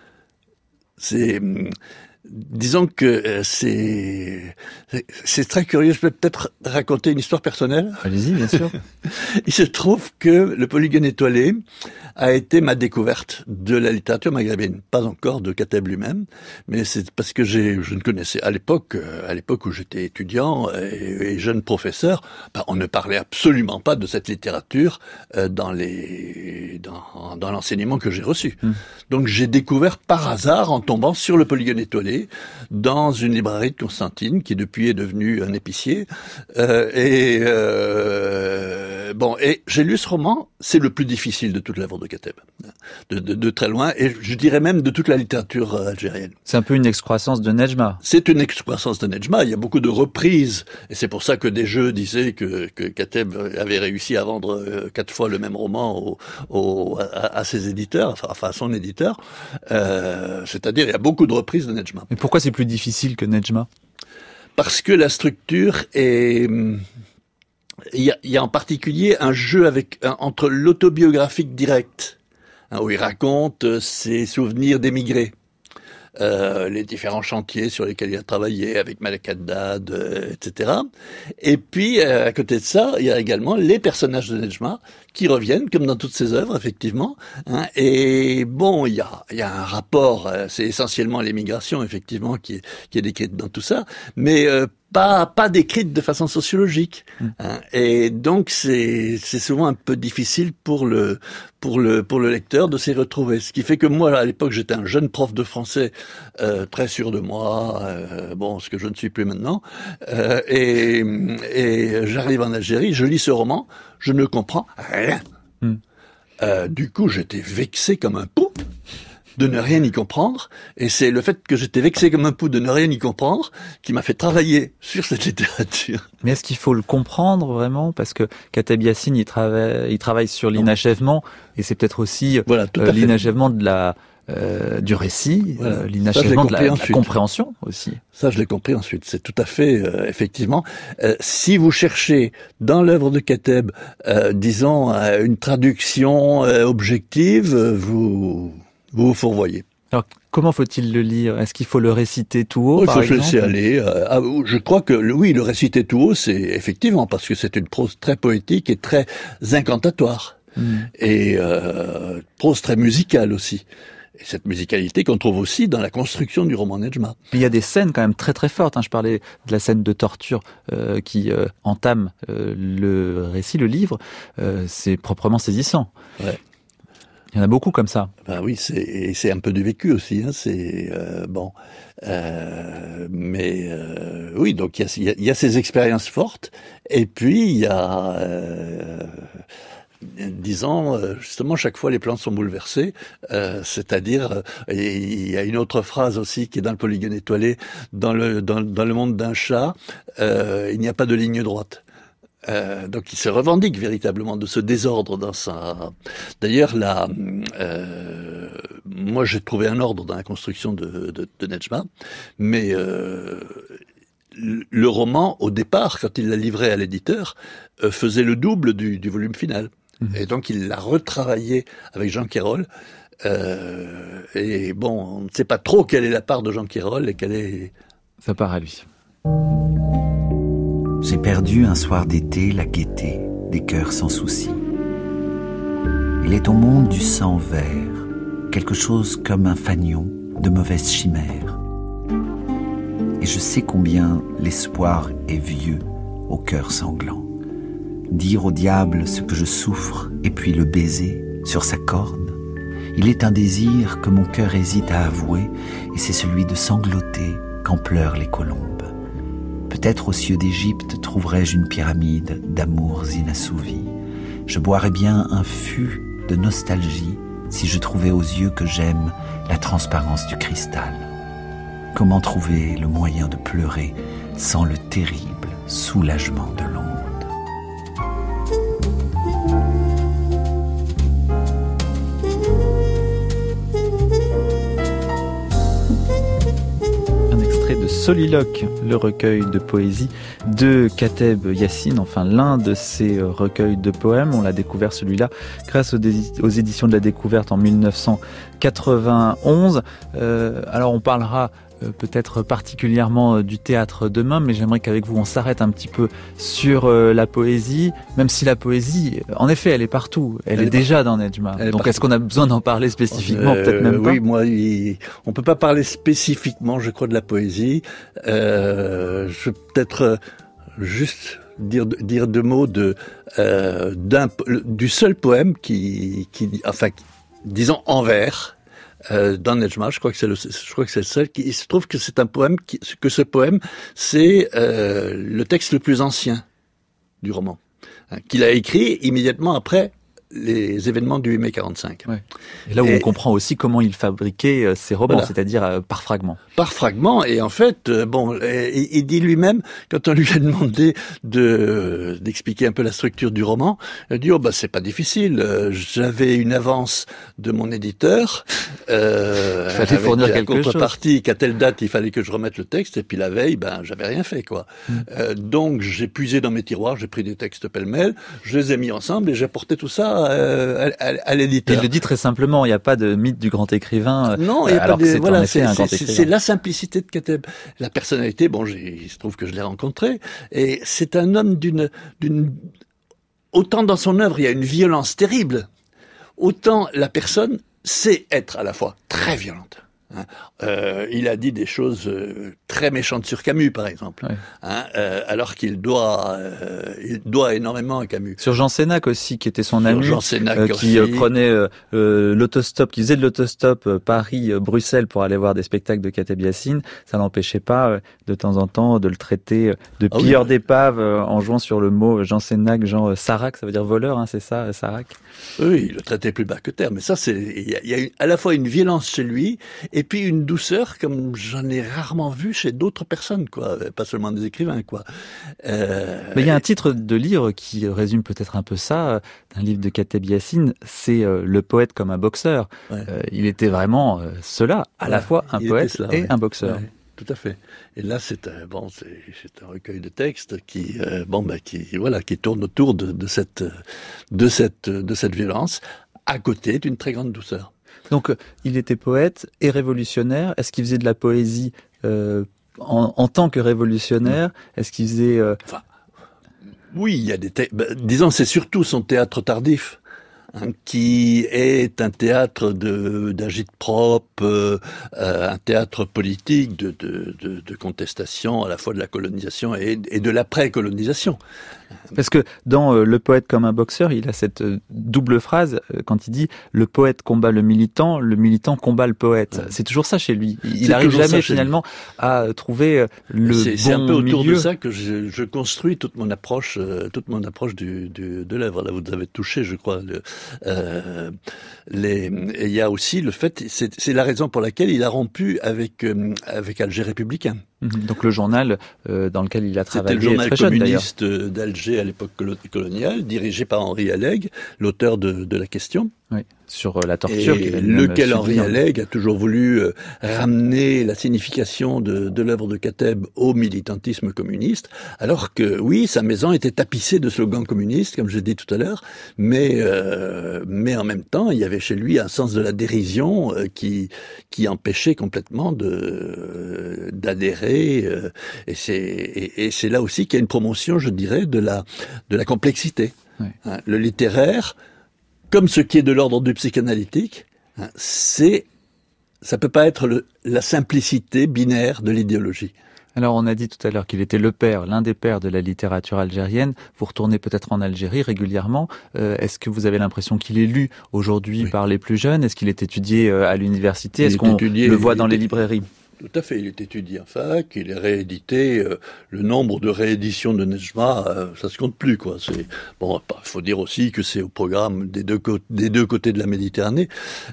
Disons que c'est très curieux. Je peux peut-être raconter une histoire personnelle. Allez-y, bien sûr. Il se trouve que le polygone étoilé a été ma découverte de la littérature maghrébine. Pas encore de Kateb lui-même, mais c'est parce que je ne connaissais à l'époque où j'étais étudiant et jeune professeur, on ne parlait absolument pas de cette littérature dans l'enseignement que j'ai reçu. Donc j'ai découvert par hasard en tombant sur le polygone étoilé dans une librairie de Constantine qui depuis est devenue un épicier et j'ai lu ce roman. C'est le plus difficile de toute l'œuvre de Kateb, de très loin, et je dirais même de toute la littérature algérienne. C'est un peu une excroissance de Nedjma. C'est une excroissance de Nedjma. Il y a beaucoup de reprises, et c'est pour ça que des jeux disaient que Kateb avait réussi à vendre 4 fois le même roman à ses éditeurs, enfin à son éditeur. C'est-à-dire, il y a beaucoup de reprises de Nedjma. Mais pourquoi c'est plus difficile que Nedjma ? Parce que la structure est... Il y a en particulier un jeu entre l'autobiographique direct, où il raconte ses souvenirs d'émigrés, les différents chantiers sur lesquels il a travaillé avec Malek Haddad, etc. Et puis, à côté de ça, il y a également les personnages de Nedjma qui reviennent, comme dans toutes ses œuvres, effectivement. Et bon, il y a un rapport, c'est essentiellement l'émigration, effectivement, qui est décrite dans tout ça, mais pas décrite de façon sociologique. Et donc c'est souvent un peu difficile pour le lecteur de s'y retrouver. Ce qui fait que moi, à l'époque, j'étais un jeune prof de français très sûr de moi, ce que je ne suis plus maintenant. Et j'arrive en Algérie, je lis ce roman, je ne comprends rien. Du coup, j'étais vexé comme un pou de ne rien y comprendre, et c'est le fait que j'étais vexé comme un pou de ne rien y comprendre qui m'a fait travailler sur cette littérature. Mais est-ce qu'il faut le comprendre vraiment ? Parce que Kateb Yassine, il travaille sur l'inachèvement, et c'est peut-être aussi l'inachèvement du récit, l'inachèvement de la compréhension aussi. Ça, je l'ai compris ensuite. C'est tout à fait, effectivement. Si vous cherchez dans l'œuvre de Kateb, disons, une traduction objective, vous fourvoyez. Alors, comment faut-il le lire ? Est-ce qu'il faut le réciter tout haut, par exemple ? Il faut se laisser aller. Je crois que, oui, le réciter tout haut, c'est effectivement parce que c'est une prose très poétique et très incantatoire. Et prose très musicale aussi. Et cette musicalité qu'on trouve aussi dans la construction du roman Nedjma. Il y a des scènes quand même très très fortes. Je parlais de la scène de torture qui entame le récit, le livre. C'est proprement saisissant. Ouais. Il y en a beaucoup comme ça. Oui, c'est un peu du vécu aussi. Oui, donc il y a ces expériences fortes, et puis il y a, disons, justement, chaque fois les plans sont bouleversés. C'est-à-dire, il y a une autre phrase aussi qui est dans le polygone étoilé, dans le monde d'un chat, il n'y a pas de ligne droite. Donc il se revendique véritablement de ce désordre dans sa... D'ailleurs, moi j'ai trouvé un ordre dans la construction de Nedjma, mais le roman, au départ, quand il l'a livré à l'éditeur, faisait le double du volume final. Et donc il l'a retravaillé avec Jean Quérol. Et bon, on ne sait pas trop quelle est la part de Jean Quérol et quelle est... Sa part à lui. J'ai perdu un soir d'été la gaieté des cœurs sans souci. Il est au monde du sang vert, quelque chose comme un fanion de mauvaise chimère. Et je sais combien l'espoir est vieux au cœur sanglant. Dire au diable ce que je souffre et puis le baiser sur sa corde, il est un désir que mon cœur hésite à avouer, et c'est celui de sangloter quand pleurent les colombes. Peut-être aux cieux d'Égypte trouverais-je une pyramide d'amours inassouvis. Je boirais bien un fût de nostalgie si je trouvais aux yeux que j'aime la transparence du cristal. Comment trouver le moyen de pleurer sans le terrible soulagement de l'onde? De Soliloque, le recueil de poésie de Kateb Yassine, enfin l'un de ses recueils de poèmes. On l'a découvert celui-là grâce aux éditions de la Découverte en 1991. Alors on parlera peut-être particulièrement du théâtre demain, mais j'aimerais qu'avec vous on s'arrête un petit peu sur la poésie, même si la poésie, en effet, elle est partout, elle est déjà dans Nedjma. Donc est-ce qu'on a besoin d'en parler spécifiquement? Peut-être même pas. Oui, moi, on peut pas parler spécifiquement, je crois, de la poésie. Je peux peut-être juste dire deux mots du seul poème disons en vers. Dans Nedjma, je crois que c'est le seul. Il se trouve que c'est un poème que ce poème, c'est le texte le plus ancien du roman, qu'il a écrit immédiatement après les événements du 8 mai 45. Ouais. Et là où on comprend aussi comment il fabriquait ses romans, voilà. C'est-à-dire par fragments. Par fragments, et en fait, il dit lui-même, quand on lui a demandé d'expliquer un peu la structure du roman, il a dit c'est pas difficile, j'avais une avance de mon éditeur, il fallait fournir quelque contrepartie qu'à telle date il fallait que je remette le texte, et puis la veille, j'avais rien fait quoi. Donc j'ai puisé dans mes tiroirs, j'ai pris des textes pêle-mêle, je les ai mis ensemble et j'ai apporté tout ça à l'éditeur. Il le dit très simplement, il n'y a pas de mythe du grand écrivain. Non, il n'y a alors pas de, que c'est en effet un grand écrivain. C'est la simplicité de Kateb. La personnalité, il se trouve que je l'ai rencontré, et c'est un homme autant dans son œuvre il y a une violence terrible, autant la personne sait être à la fois très violente. Il a dit des choses très méchantes sur Camus, par exemple, ouais. Alors qu'il doit énormément à Camus. Sur Jean Sénac aussi, qui était son ami, qui aussi. Prenait l'autostop, qui faisait de l'autostop Paris-Bruxelles pour aller voir des spectacles de Kateb Yassine. Ça l'empêchait pas de temps en temps de le traiter de pilleur d'épave en jouant sur le mot Jean Sénac, Jean Sarac, ça veut dire voleur, c'est ça, Sarac. Oui, il le traitait plus bas que terre, mais ça il y a à la fois une violence chez lui et puis une douceur comme j'en ai rarement vu chez d'autres personnes, quoi, pas seulement des écrivains, quoi. Mais il y a un titre de livre qui résume peut-être un peu ça, d'un livre de Kateb Yassine, c'est Le poète comme un boxeur. Ouais. Il était vraiment cela, à la fois un poète et un boxeur. Ouais. Tout à fait. Et là, c'est un recueil de textes qui tourne autour de cette violence, à côté d'une très grande douceur. Donc, il était poète et révolutionnaire. Est-ce qu'il faisait de la poésie en tant que révolutionnaire? Est-ce qu'il faisait... Oui, il y a disons, c'est surtout son théâtre tardif, qui est un théâtre d'agite-propre, un théâtre politique de contestation à la fois de la colonisation et de l'après-colonisation. Parce que dans Le poète comme un boxeur, il a cette double phrase quand il dit « le poète combat le militant combat le poète ouais. ». C'est toujours ça chez lui. Il n'arrive jamais finalement à trouver le bon milieu. C'est un peu autour de ça que je construis toute mon approche de l'œuvre. Là, vous avez touché, je crois. Il y a aussi le fait, c'est la raison pour laquelle il a rompu avec Alger républicain. Donc le journal dans lequel il a travaillé. C'était le journal très jeune, communiste d'Alger à l'époque coloniale, dirigé par Henri Alleg, l'auteur de La Question. Oui, sur la torture. Lequel Henri Alleg a toujours voulu ramener la signification de l'œuvre de Kateb au militantisme communiste, alors que oui, sa maison était tapissée de slogans communistes, comme je l'ai dit tout à l'heure, mais en même temps, il y avait chez lui un sens de la dérision qui empêchait complètement d'adhérer. Et c'est là aussi qu'il y a une promotion, je dirais, de la complexité. Oui. Le littéraire, comme ce qui est de l'ordre du psychanalytique, ça peut pas être la simplicité binaire de l'idéologie. Alors on a dit tout à l'heure qu'il était l'un des pères de la littérature algérienne. Vous retournez peut-être en Algérie régulièrement. Est-ce que vous avez l'impression qu'il est lu aujourd'hui par les plus jeunes? Est-ce qu'il est étudié à l'université? Est-ce qu'on le voit dans les librairies? Tout à fait, il est étudié en fac, il est réédité. Le nombre de rééditions de Nejma, ça se compte plus, quoi. C'est bon. Il faut dire aussi que c'est au programme des deux côtés de la Méditerranée,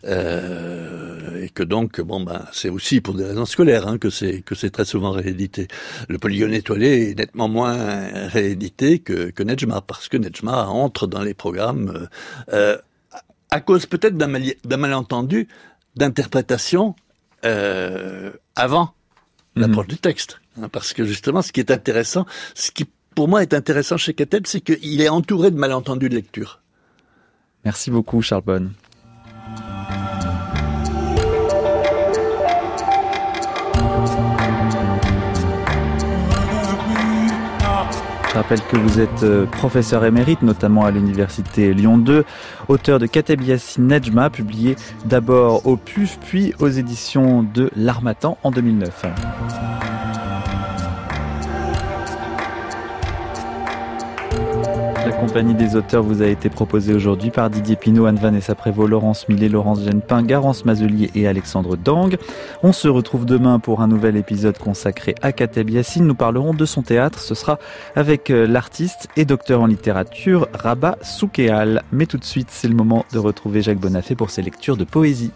et que donc, c'est aussi pour des raisons scolaires que c'est très souvent réédité. Le Polygone étoilé est nettement moins réédité que Nejma, parce que Nejma entre dans les programmes à cause peut-être d'un malentendu d'interprétation. Avant l'approche du texte, parce que justement, ce qui pour moi est intéressant chez Kateb, c'est qu'il est entouré de malentendus de lecture. Merci beaucoup, Charles Bonne. Je rappelle que vous êtes professeur émérite, notamment à l'université Lyon 2, auteur de Kateb Yassine Nejma, publié d'abord au PUF, puis aux éditions de l'Harmattan en 2009. La compagnie des auteurs vous a été proposée aujourd'hui par Didier Pinault, Anne-Vanessa Prévost, Laurence Millet, Laurence Genepin, Garance Mazelier et Alexandre Dang. On se retrouve demain pour un nouvel épisode consacré à Kateb Yassine. Nous parlerons de son théâtre. Ce sera avec l'artiste et docteur en littérature Rabat Soukéal. Mais tout de suite, c'est le moment de retrouver Jacques Bonafé pour ses lectures de poésie.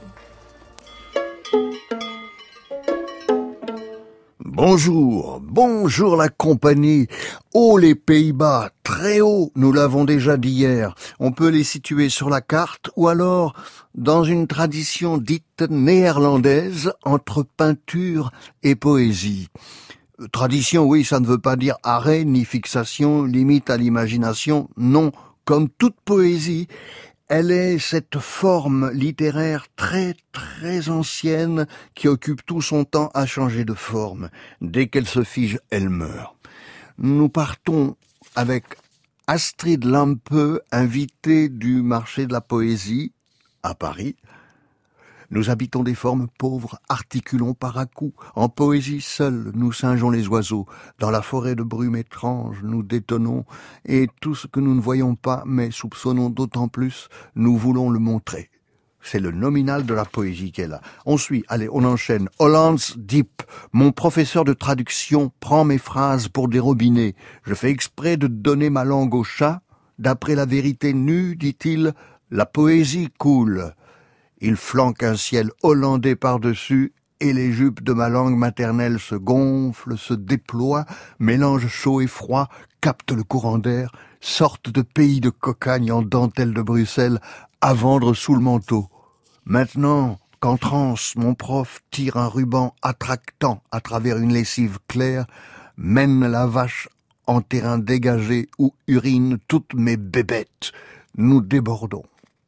Bonjour la compagnie. Oh les Pays-Bas, très haut, nous l'avons déjà dit hier. On peut les situer sur la carte ou alors dans une tradition dite néerlandaise entre peinture et poésie. Tradition, oui, ça ne veut pas dire arrêt ni fixation, limite à l'imagination, non. Comme toute poésie, elle est cette forme littéraire très très ancienne qui occupe tout son temps à changer de forme. Dès qu'elle se fige, elle meurt. Nous partons avec Astrid Lampe, invitée du marché de la poésie à Paris. Nous habitons des formes pauvres, articulons par à-coups. En poésie seule, nous singeons les oiseaux. Dans la forêt de brume étrange, nous détonnons. Et tout ce que nous ne voyons pas, mais soupçonnons d'autant plus, nous voulons le montrer. C'est le nominal de la poésie qui est là. On suit, allez, on enchaîne. Hollands Deep. Mon professeur de traduction prend mes phrases pour des robinets. Je fais exprès de donner ma langue au chat. D'après la vérité nue, dit-il, la poésie coule. Il flanque un ciel hollandais par-dessus et les jupes de ma langue maternelle se gonflent, se déploient, mélangent chaud et froid, captent le courant d'air, sortent de pays de cocagne en dentelle de Bruxelles à vendre sous le manteau. Maintenant, qu'en transe, mon prof tire un ruban attractant à travers une lessive claire, mène la vache en terrain dégagé où urinent toutes mes bébêtes. Nous débordons.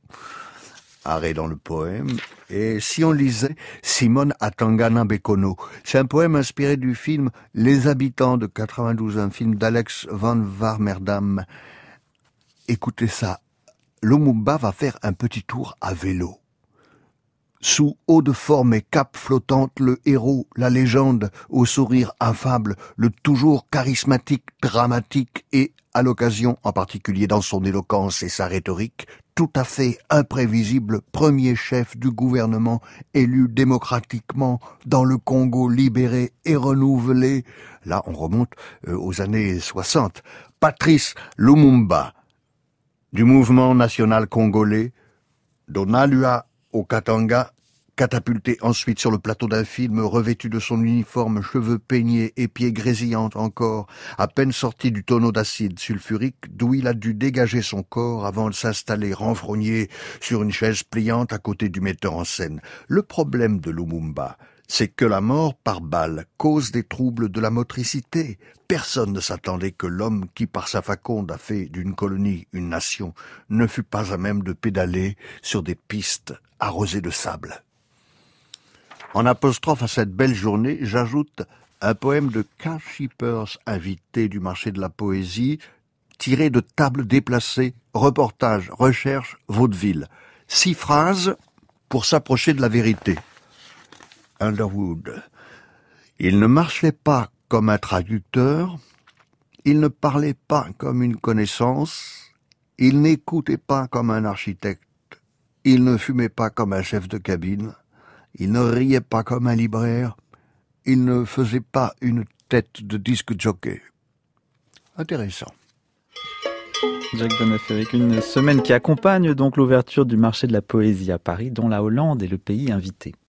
Arrêt dans le poème. Et si on lisait Simone Atangana Bekono, c'est un poème inspiré du film Les Habitants de 92, un film d'Alex van Warmerdam. Écoutez ça. Lumumba va faire un petit tour à vélo. Sous eau de forme et cape flottante, le héros, la légende, au sourire affable, le toujours charismatique, dramatique et, à l'occasion, en particulier dans son éloquence et sa rhétorique, tout à fait imprévisible premier chef du gouvernement élu démocratiquement dans le Congo libéré et renouvelé. Là, on remonte aux années 60. Patrice Lumumba, du mouvement national congolais, d'Onalua au Katanga, catapulté ensuite sur le plateau d'un film, revêtu de son uniforme, cheveux peignés et pieds grésillants encore, à peine sorti du tonneau d'acide sulfurique, d'où il a dû dégager son corps avant de s'installer renfrogné sur une chaise pliante à côté du metteur en scène. Le problème de Lumumba, c'est que la mort par balle cause des troubles de la motricité. Personne ne s'attendait que l'homme qui, par sa faconde, a fait d'une colonie une nation, ne fût pas à même de pédaler sur des pistes arrosées de sable. En apostrophe à cette belle journée, j'ajoute un poème de Carl Shippers, invité du marché de la poésie, tiré de Tables déplacées, reportage, recherche, vaudeville. 6 phrases pour s'approcher de la vérité. Underwood. Il ne marchait pas comme un traducteur, il ne parlait pas comme une connaissance, il n'écoutait pas comme un architecte, il ne fumait pas comme un chef de cabine, il ne riait pas comme un libraire, il ne faisait pas une tête de disque jockey. Intéressant. Jacques Bonafé, avec une semaine qui accompagne donc l'ouverture du marché de la poésie à Paris, dont la Hollande est le pays invité.